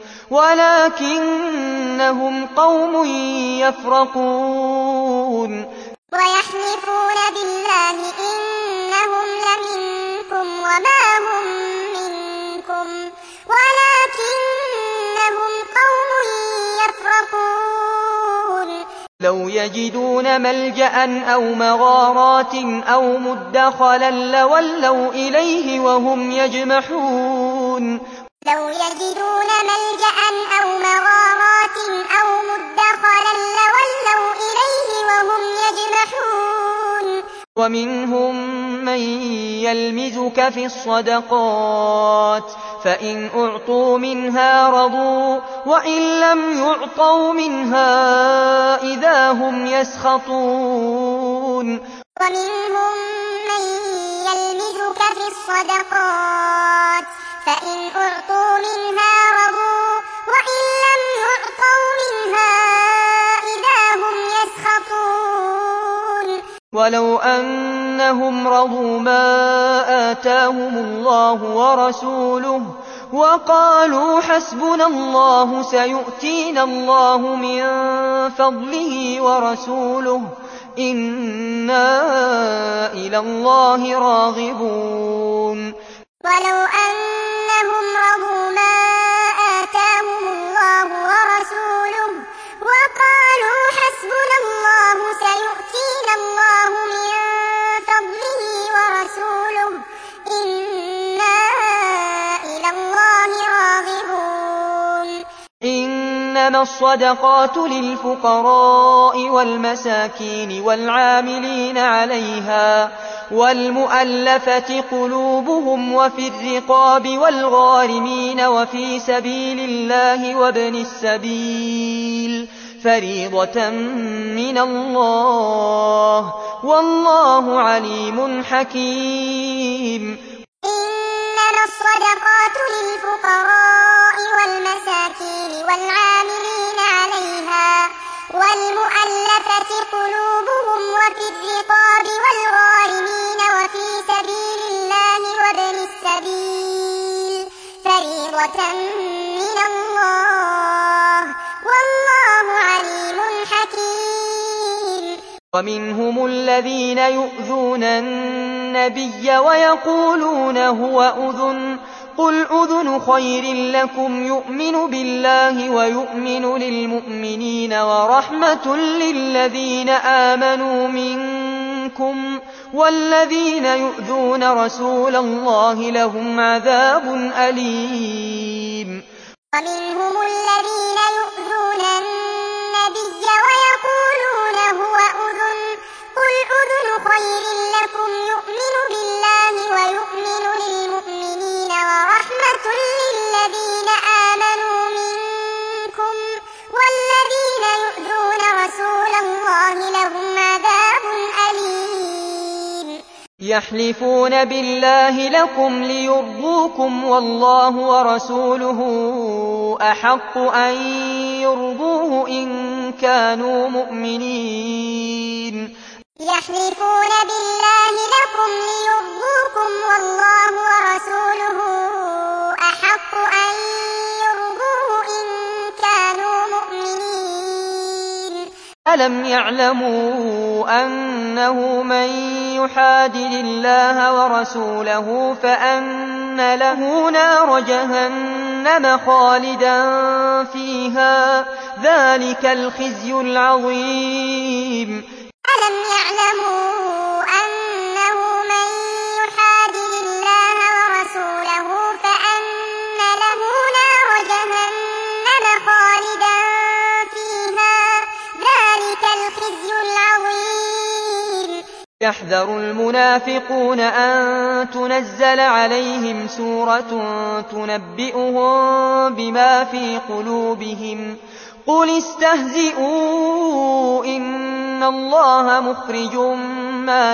A: ولكنهم قوم يفرقون
B: ويحلفون بالله إنهم لمنكم
A: يجدون ملجأ أو مغارات أو مدخلا لولوا إليه وهم يجمحون
B: لو يجدون ملجأ أو مغارات أو مدخلا لولوا إليه وهم يجمحون
A: ومنهم من يلمزك في الصدقات فإن أعطوا منها رضوا وإن لم يعطوا منها إذا هم يسخطون
B: ومنهم من يلمزك في الصدقات فإن أعطوا منها رضوا وإن لم يعطوا منها إذا هم يسخطون
A: ولو أنهم رضوا ما آتاهم الله ورسوله وقالوا حسبنا الله سيؤتينا الله من فضله ورسوله إنا إلى الله راغبون
B: ولو أنهم رضوا ما آتاهم الله ورسوله وقالوا حسبنا الله سيؤتينا الله من فضله ورسوله إنا إلى الله راغبون
A: إنما الصدقات للفقراء والمساكين والعاملين عليها والمؤلفة قلوبهم وفي الرقاب والغارمين وفي سبيل الله وابن السبيل فريضة من الله والله عليم حكيم
B: إنما الصدقات للفقراء والمساكين والعاملين عليها والمؤلفة قلوبهم وفي الرقاب والغارمين وفي سبيل الله وابن السبيل فريضة من الله والله عليم حكيم
A: ومنهم الذين يؤذون النبي ويقولون هو أذن قل أذن خير لكم يؤمن بالله ويؤمن للمؤمنين ورحمة للذين آمنوا منكم والذين يؤذون رسول الله لهم عذاب أليم
B: ومنهم الذين يؤذون النبي ويقولون هو أذن قل أذن خير لكم يؤمن بالله ويؤمن للمؤمنين ورحمة للذين آمنوا منكم والذين يؤذون رسول الله لهم عذاب أليم
A: يحلفون بالله لكم ليرضوكم والله ورسوله أحق أن يرضوه إن كانوا مؤمنين
B: يحلفون بالله لكم ليرضوكم والله ورسوله أحق أن يرضوه إن كانوا مؤمنين
A: ألم يعلموا أنه من يحادد الله ورسوله فأن له نار جهنم خالدا فيها ذلك الخزي العظيم
B: ألم يعلموا أنه من يحادد الله ورسوله فأن له نار جهنم خالدا فيها ذلك الخزي العظيم
A: يحذر المنافقون أن تنزل عليهم سورة تنبئهم بما في قلوبهم قل استهزئوا إن الله مخرج ما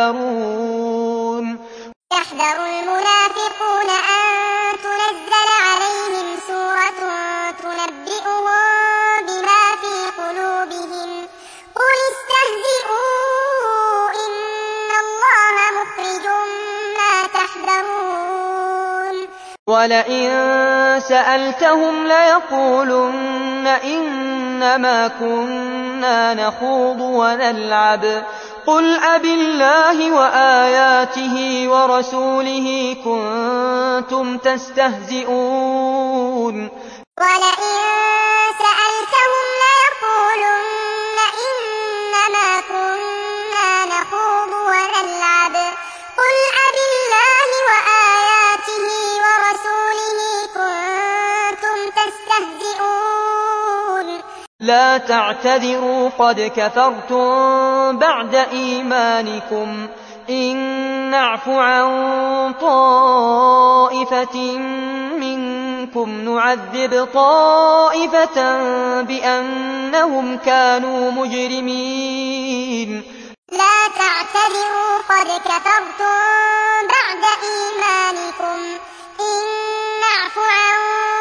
A: تحذرون
B: يحذر المنافقون أن تنزل عليهم سورة تنبئهم بما في قلوبهم قل استهزئوا إن الله مخرج ما تحذرون
A: ولئن سألتهم ليقولن إنما كنا نخوض ونلعب قل أبالله وآياته ورسوله كنتم تستهزئون
B: ولئن سألتهم ليقولن
A: لا تعتذروا قد كفرتم بعد إيمانكم إن نعف عن طائفة منكم نعذب طائفة بأنهم كانوا مجرمين
B: لا تعتذروا قد كفرتم بعد إيمانكم إن نعف عن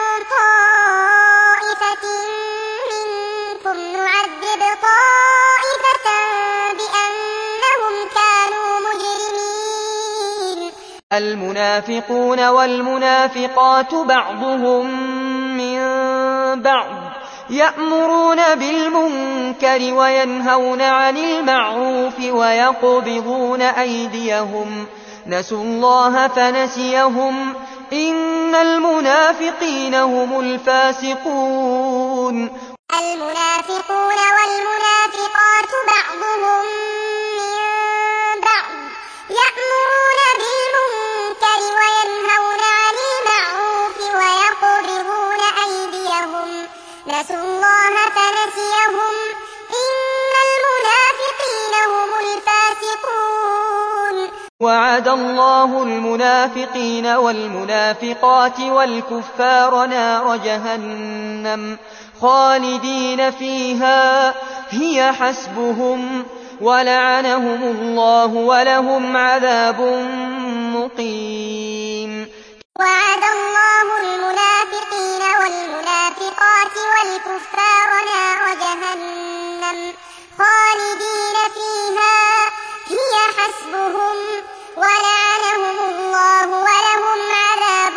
B: طائفة منكم نعذب طائفة بأنهم كانوا مجرمين
A: المنافقون والمنافقات بعضهم من بعض يأمرون بالمنكر وينهون عن المعروف ويقبضون أيديهم نسوا الله فنسيهم إن المنافقين هم الفاسقون
B: المنافقون والمنافقات بعضهم من بعض يأمرون بالمنكر وينهون عن المعروف ويقبضون أيديهم نسوا الله فنسيهم إن المنافقين هم الفاسقون
A: وعد الله المنافقين والمنافقات والكفار نار جهنم خالدين فيها هي حسبهم ولعنهم الله ولهم عذاب مقيم
B: وعد الله المنافقين والمنافقات والكفار نار جهنم خالدين فيها هي حسبهم ولعنهم الله ولهم عذاب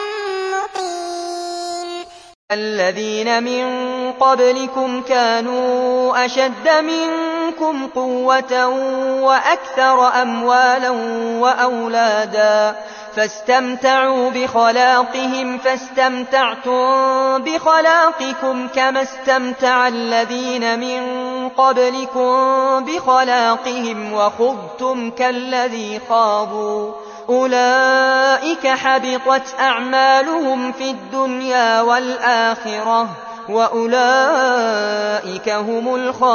B: مقيم
A: الذين من قبلكم كانوا أشد منكم قوة وأكثر أموالا وأولادا فاستمتعوا بخلاقهم فاستمتعتم بخلاقكم كما استمتع الذين من قبلكم بخلاقهم وخضتم كالذي خاضوا أولئك حبطت أعمالهم في الدنيا والآخرة وأولئك هم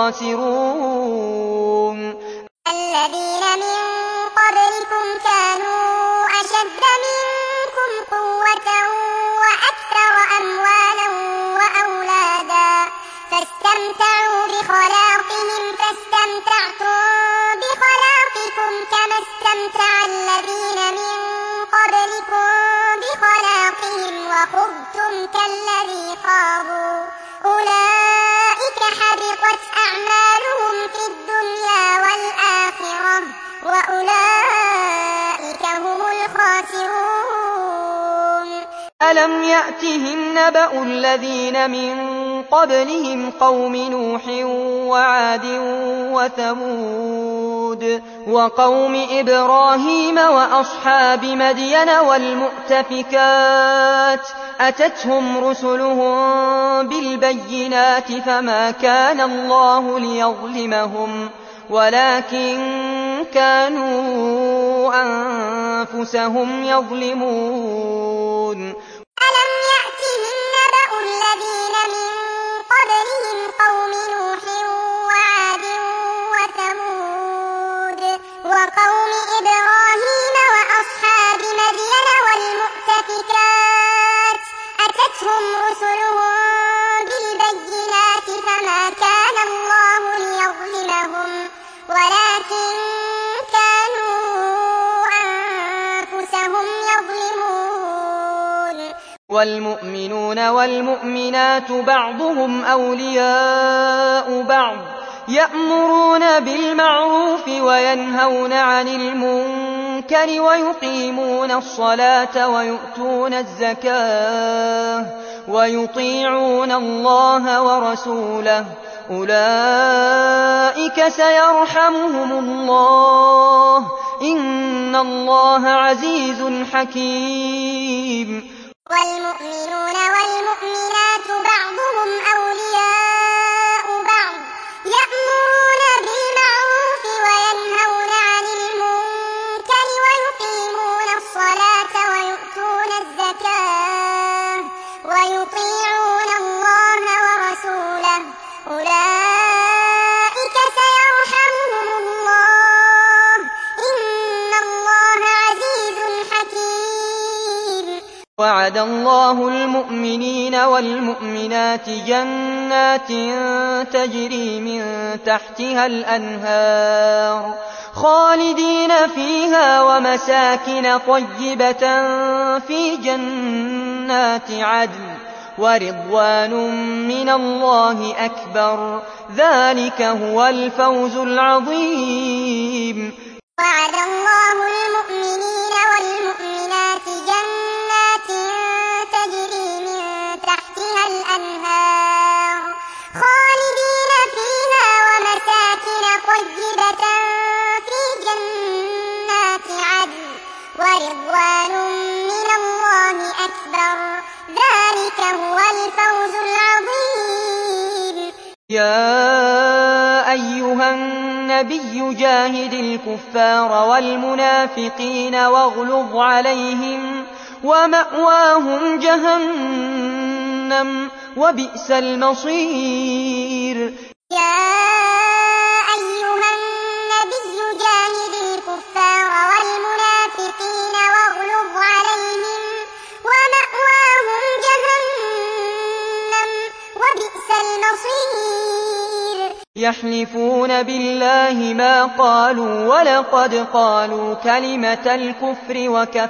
A: الخاسرون
B: الذين من قبلكم كانوا أشد منكم قوة وأكثر أموالا وأولادا فاستمتعوا بخلاقهم فاستمتعتم بخلاقكم كما استمتع الذين من قبلكم بخلاقهم وخضتم كالذي خاضوا أولئك حبطت أعمالهم في الدنيا والآخرة وأولئك هم الخاسرون
A: ألم يأتهم نبأ الذين من قبلهم قوم نوح وعاد وثمود وقوم إبراهيم وأصحاب مدين والمؤتفكات أتتهم رسلهم بالبينات فما كان الله ليظلمهم ولكن كانوا أنفسهم يظلمون
B: ألم يأتهم نبأ الذين من قبلهم قوم نوح وعاد وثمود وقوم إبراهيم وأصحاب مدين والمؤتفكات أتتهم رسلهم بالبينات فما كان الله ليظلمهم ولكن كانوا أنفسهم يظلمون
A: والمؤمنون والمؤمنات بعضهم أولياء بعض يأمرون بالمعروف وينهون عن المنكر ويقيمون الصلاة ويؤتون الزكاة ويطيعون الله ورسوله أولئك سيرحمهم الله إن الله عزيز حكيم
B: والمؤمنون والمؤمنات بعضهم أولياء بعض يأمرون بالمعروف وينهون عن المنكر ويقيمون الصلاة ويؤتون الزكاة ويطيعون الله ورسوله أولئك سيرحمهم الله إن الله عزيز حكيم.
A: وعد الله المؤمنين والمؤمنات جنات تجري من تحتها الأنهار خالدين فيها ومساكن طيبة في جنات عدن ورضوان من الله أكبر ذلك هو الفوز العظيم.
B: وعد الله المؤمنين والمؤمنات جنات تجري من تحتها الأنهار خالدين فيها ومساكن طيبة في جنات عدن ورضوان من الله أكبر ذلك هو الفوز العظيم.
A: يا أيها النبي جاهد الكفار والمنافقين واغلظ عليهم ومأواهم جهنم وبئس المصير.
B: يا أيها النبي جاهد الكفار والمنافقين واغلظ عليهم ومأواهم جهنم وبئس المصير.
A: يحلفون بالله ما قالوا ولقد قالوا كلمة الكفر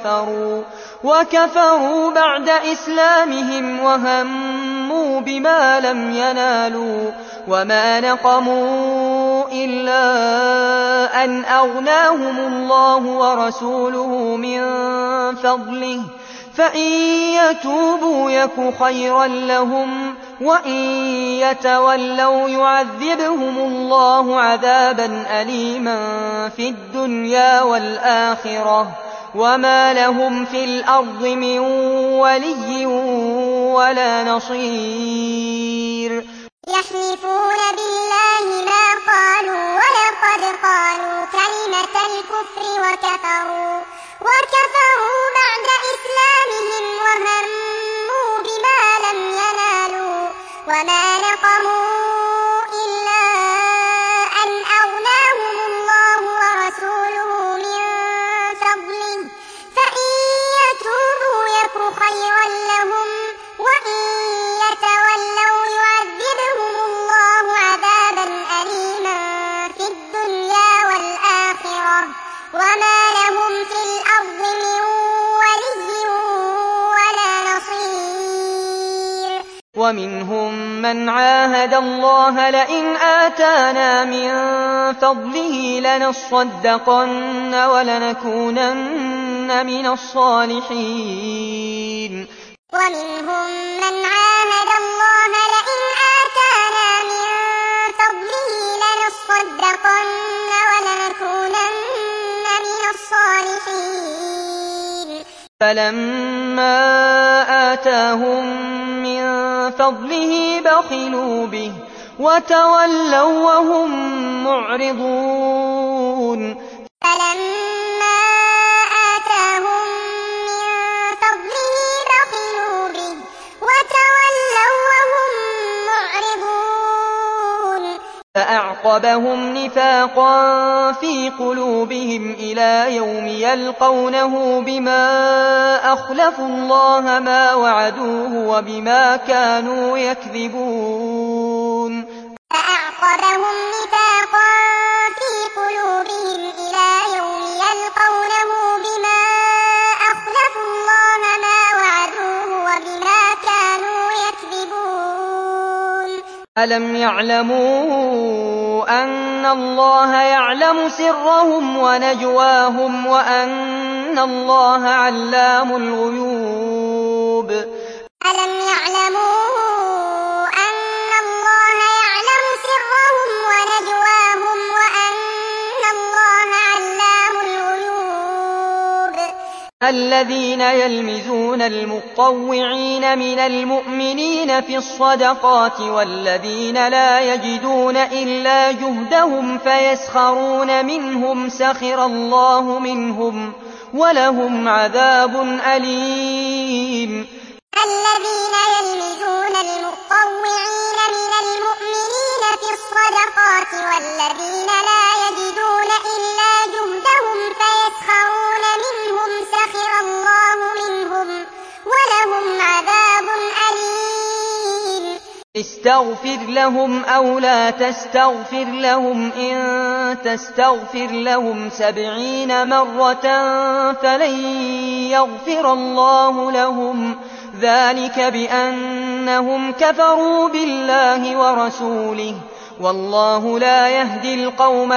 A: وكفروا بعد إسلامهم وهموا بما لم ينالوا وما نقموا إلا أن أغناهم الله ورسوله من فضله فإن يتوبوا يك خيرا لهم وإن يتولوا يعذبهم الله عذابا أليما في الدنيا والآخرة وما لهم في الأرض من ولي ولا نصير.
B: يحلفون بالله ما قالوا ولقد قالوا كلمة الكفر وكفروا بعد إسلامهم وهموا بما لم ينالوا وما نقموا إلا أن أغناهم الله ورسوله من فضله فإن يتوبوا يك خيرا لهم وإن يتولوا يعذبهم الله عذابا أليما في الدنيا والآخرة وما لهم في الأرض من ولي ولا نصير.
A: ومنهم من عاهد الله لئن آتانا من فضله لنصدقن ولنكونن من الصالحين.
B: ومنهم من عاهد الله لئن آتانا من فضله لنصدقن ولنكونن من الصالحين.
A: فلما آتاهم من فضله بخلوا به وتولوا وهم معرضون.
B: فلما آتاهم من فضله بخلوا به وتولوا وهم معرضون.
A: فأعقبهم نفاقا في قلوبهم إلى يوم يلقونه بما أخلفوا الله ما وعدوه وبما كانوا يكذبون.
B: فأعقبهم نفاقا في قلوبهم إلى يوم يلقونه بما أخلفوا الله ما وعدوه وبما كانوا يكذبون.
A: ألم يعلموا أن الله يعلم سرهم ونجواهم وأن الله علام الغيوب.
B: ألم يعلموا أن الله يعلم سرهم ونجواهم وأن الله علام الغيوب.
A: الذين يلمزون المطوعين من المؤمنين في الصدقات والذين لا يجدون إلا جهدهم فيسخرون منهم سخر الله منهم ولهم عذاب أليم.
B: الذين يلمزون المطوعين من المؤمنين في الصدقات والذين لا يجدون إلا جهدهم فيسخرون منهم سخر الله منهم ولهم عذاب أليم
A: استغفر لهم أو لا تستغفر لهم إن تستغفر لهم 70 مرة فلن يغفر الله لهم ذلك بأنهم كفروا بالله ورسوله والله لا يهدي القوم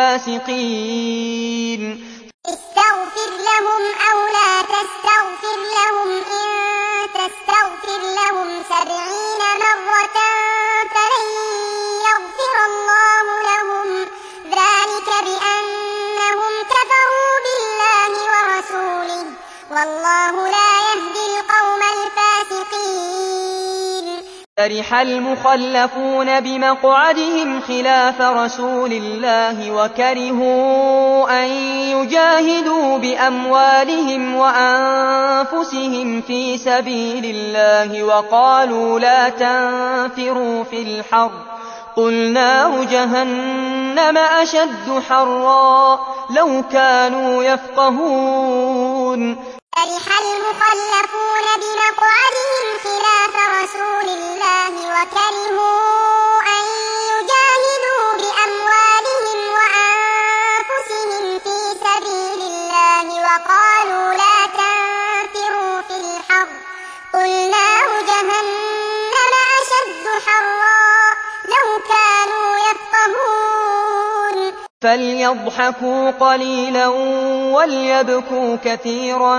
A: الفاسقين
B: استغفر لهم أو لا تستغفر لهم إن تستغفر لهم 70 مرة فلن يغفر الله لهم ذلك بأنهم كفروا بالله ورسوله والله لا يهدي القوم الفاسقين
A: فرح المخلفون بمقعدهم خلاف رسول الله وكرهوا أن يجاهدوا بأموالهم وأنفسهم في سبيل الله وقالوا لا تنفروا في الحر قل نار جهنم أشد حرا لو كانوا يفقهون
B: فرح المخلفون بمقعدهم خلاف رسول الله وكرهوا أن يجاهدوا بأموالهم وأنفسهم في سبيل الله وقالوا لا تنفروا في الحر قل نار جهنم أشد حرا لو كانوا يفقهون
A: فليضحكوا قليلا وليبكوا كثيرا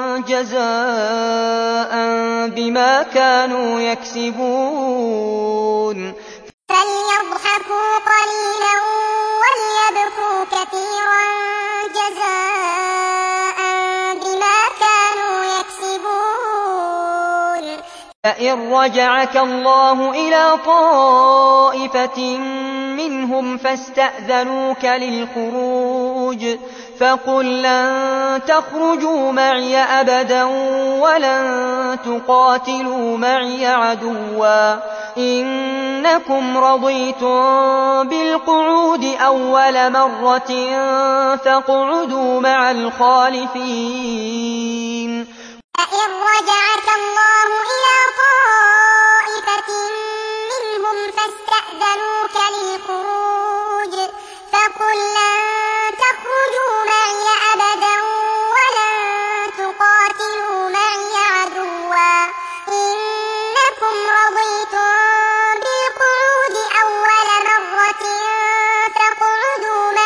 A: جزاء بما كانوا يكسبون
B: فليضحكوا قليلا وليبكوا كثيرا جزاء بما كانوا يكسبون
A: فإن رجعك الله إلى طائفة منهم فاستأذنوك للخروج فقل لن تخرجوا معي أبدا ولن تقاتلوا معي عدوا إنكم رضيتم بالقعود أول مرة فاقعدوا مع الخالفين
B: فإن رجعك الله إلى طائفة منهم فاستأذنوك للخروج فقل لن تخرجوا معي أبدا ولن تقاتلوا معي عدوا إنكم رضيتم بالقعود أول مرة فاقعدوا مع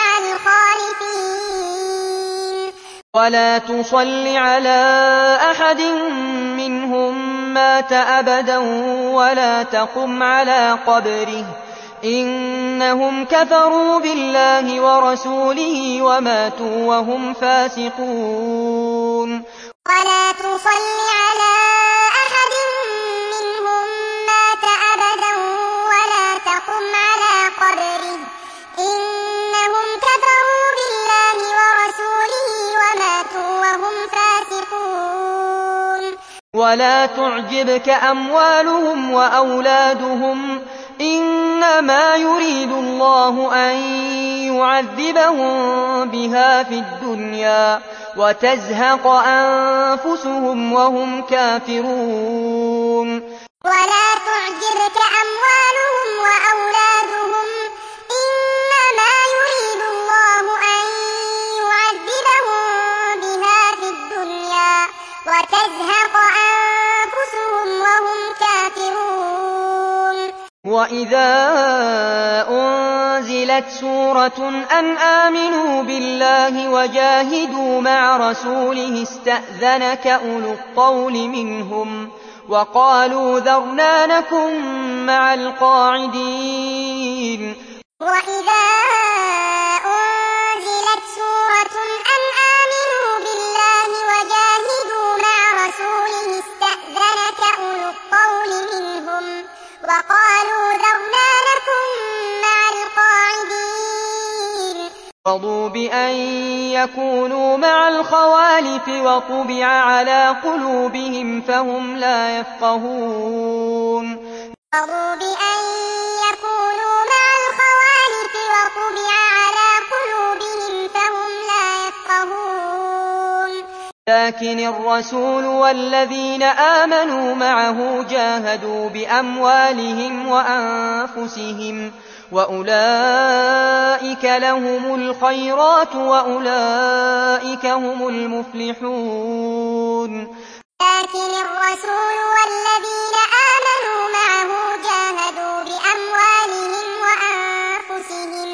B: الخالفين
A: ولا تصل على أحد منهم مات أبدا ولا تقم على قبره إنهم كفروا بالله ورسوله وماتوا وهم فاسقون
B: ولا تصل على أحد منهم مات أبدا ولا تقم على قبره إنهم كفروا بالله ورسوله وماتوا وهم فاسقون
A: ولا تعجبك أموالهم وأولادهم إنما يريد الله أن يعذبهم بها في الدنيا وتزهق أنفسهم وهم كافرون
B: ولا تعجبك أموالهم وأولادهم إنما يريد الله أن يعذبهم بها في الدنيا وتزهق أنفسهم وهم كافرون
A: وإذا أنزلت سورة أن آمنوا بالله وجاهدوا مع رسوله استأذنك أولو الطول منهم وقالوا ذرنا نكن مع القاعدين
B: وإذا أنزلت سورة أن آمنوا بالله وجاهدوا مع رسوله استأذنك أولو الطول منهم وقالوا ذرنا نكن مع القاعدين
A: رضوا بأن يكونوا مع الخوالف وطبع على قلوبهم فهم لا يفقهون
B: رضوا بأن يكونوا مع
A: لكن الرسول والذين آمنوا معه جاهدوا بأموالهم وأنفسهم وأولئك لهم الخيرات وأولئك هم المفلحون.
B: لكن الرسول والذين آمنوا معه جاهدوا بأموالهم وأنفسهم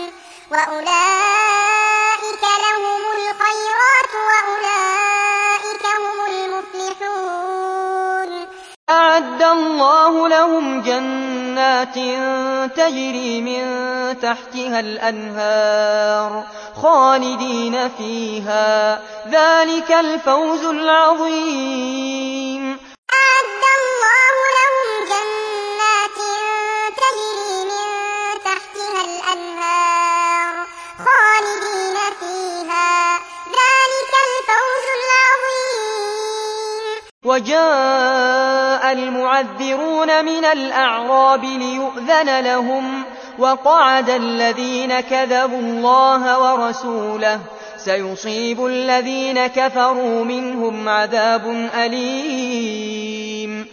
B: وأولئك لهم الخيرات وأولئك هم المفلحون.
A: أعد الله لهم جنات تجري من تحتها الأنهار خالدين فيها ذلك الفوز العظيم.
B: أعد الله لهم جنات تجري من تحتها الأنهار خالدين فيها ذلك الفوز العظيم.
A: وجاء المعذرون من الأعراب ليؤذن لهم وقعد الذين كذبوا الله ورسوله سيصيب الذين كفروا منهم عذاب أليم.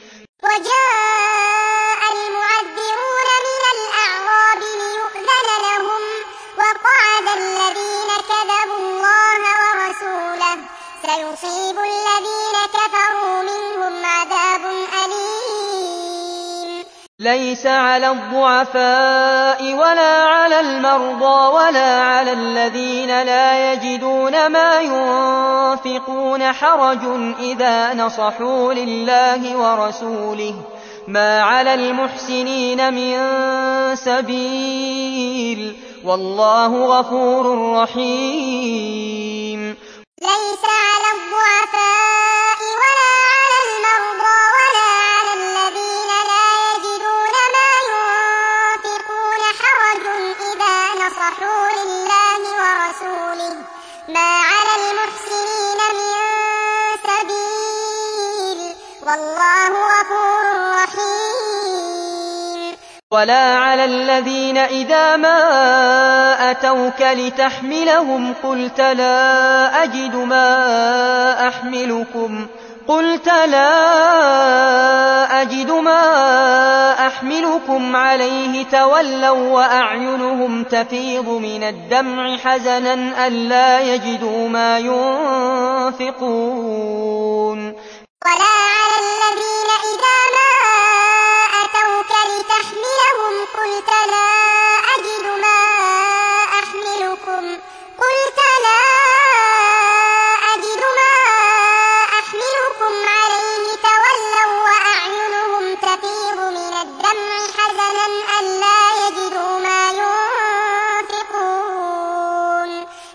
B: وجاء المعذرون من الأعراب ليؤذن لهم وقعد الذين كذبوا الله ورسوله سيصيب الذين كفروا منهم عذاب أليم.
A: ليس على الضعفاء ولا على المرضى ولا على الذين لا يجدون ما ينفقون حرج إذا نصحوا لله ورسوله ما على المحسنين من سبيل والله غفور رحيم.
B: ليس على الضعفاء ولا على المرضى ولا على الذين لا يجدون ما ينفقون حرج إذا نصحوا لله ورسوله ما على المحسنين من سبيل والله غفور رحيم.
A: ولا على الذين إذا ما أتوك لتحملهم قلت لا أجد ما أحملكم عليه تولوا وأعينهم تفيض من الدمع حزنا ألا يجدوا ما ينفقون.
B: ولا على الذين إذا ما أتوك لتحملهم قلت لا أجد ما أحملكم عليه تولوا وأعينهم تفيض من الدمع حزنا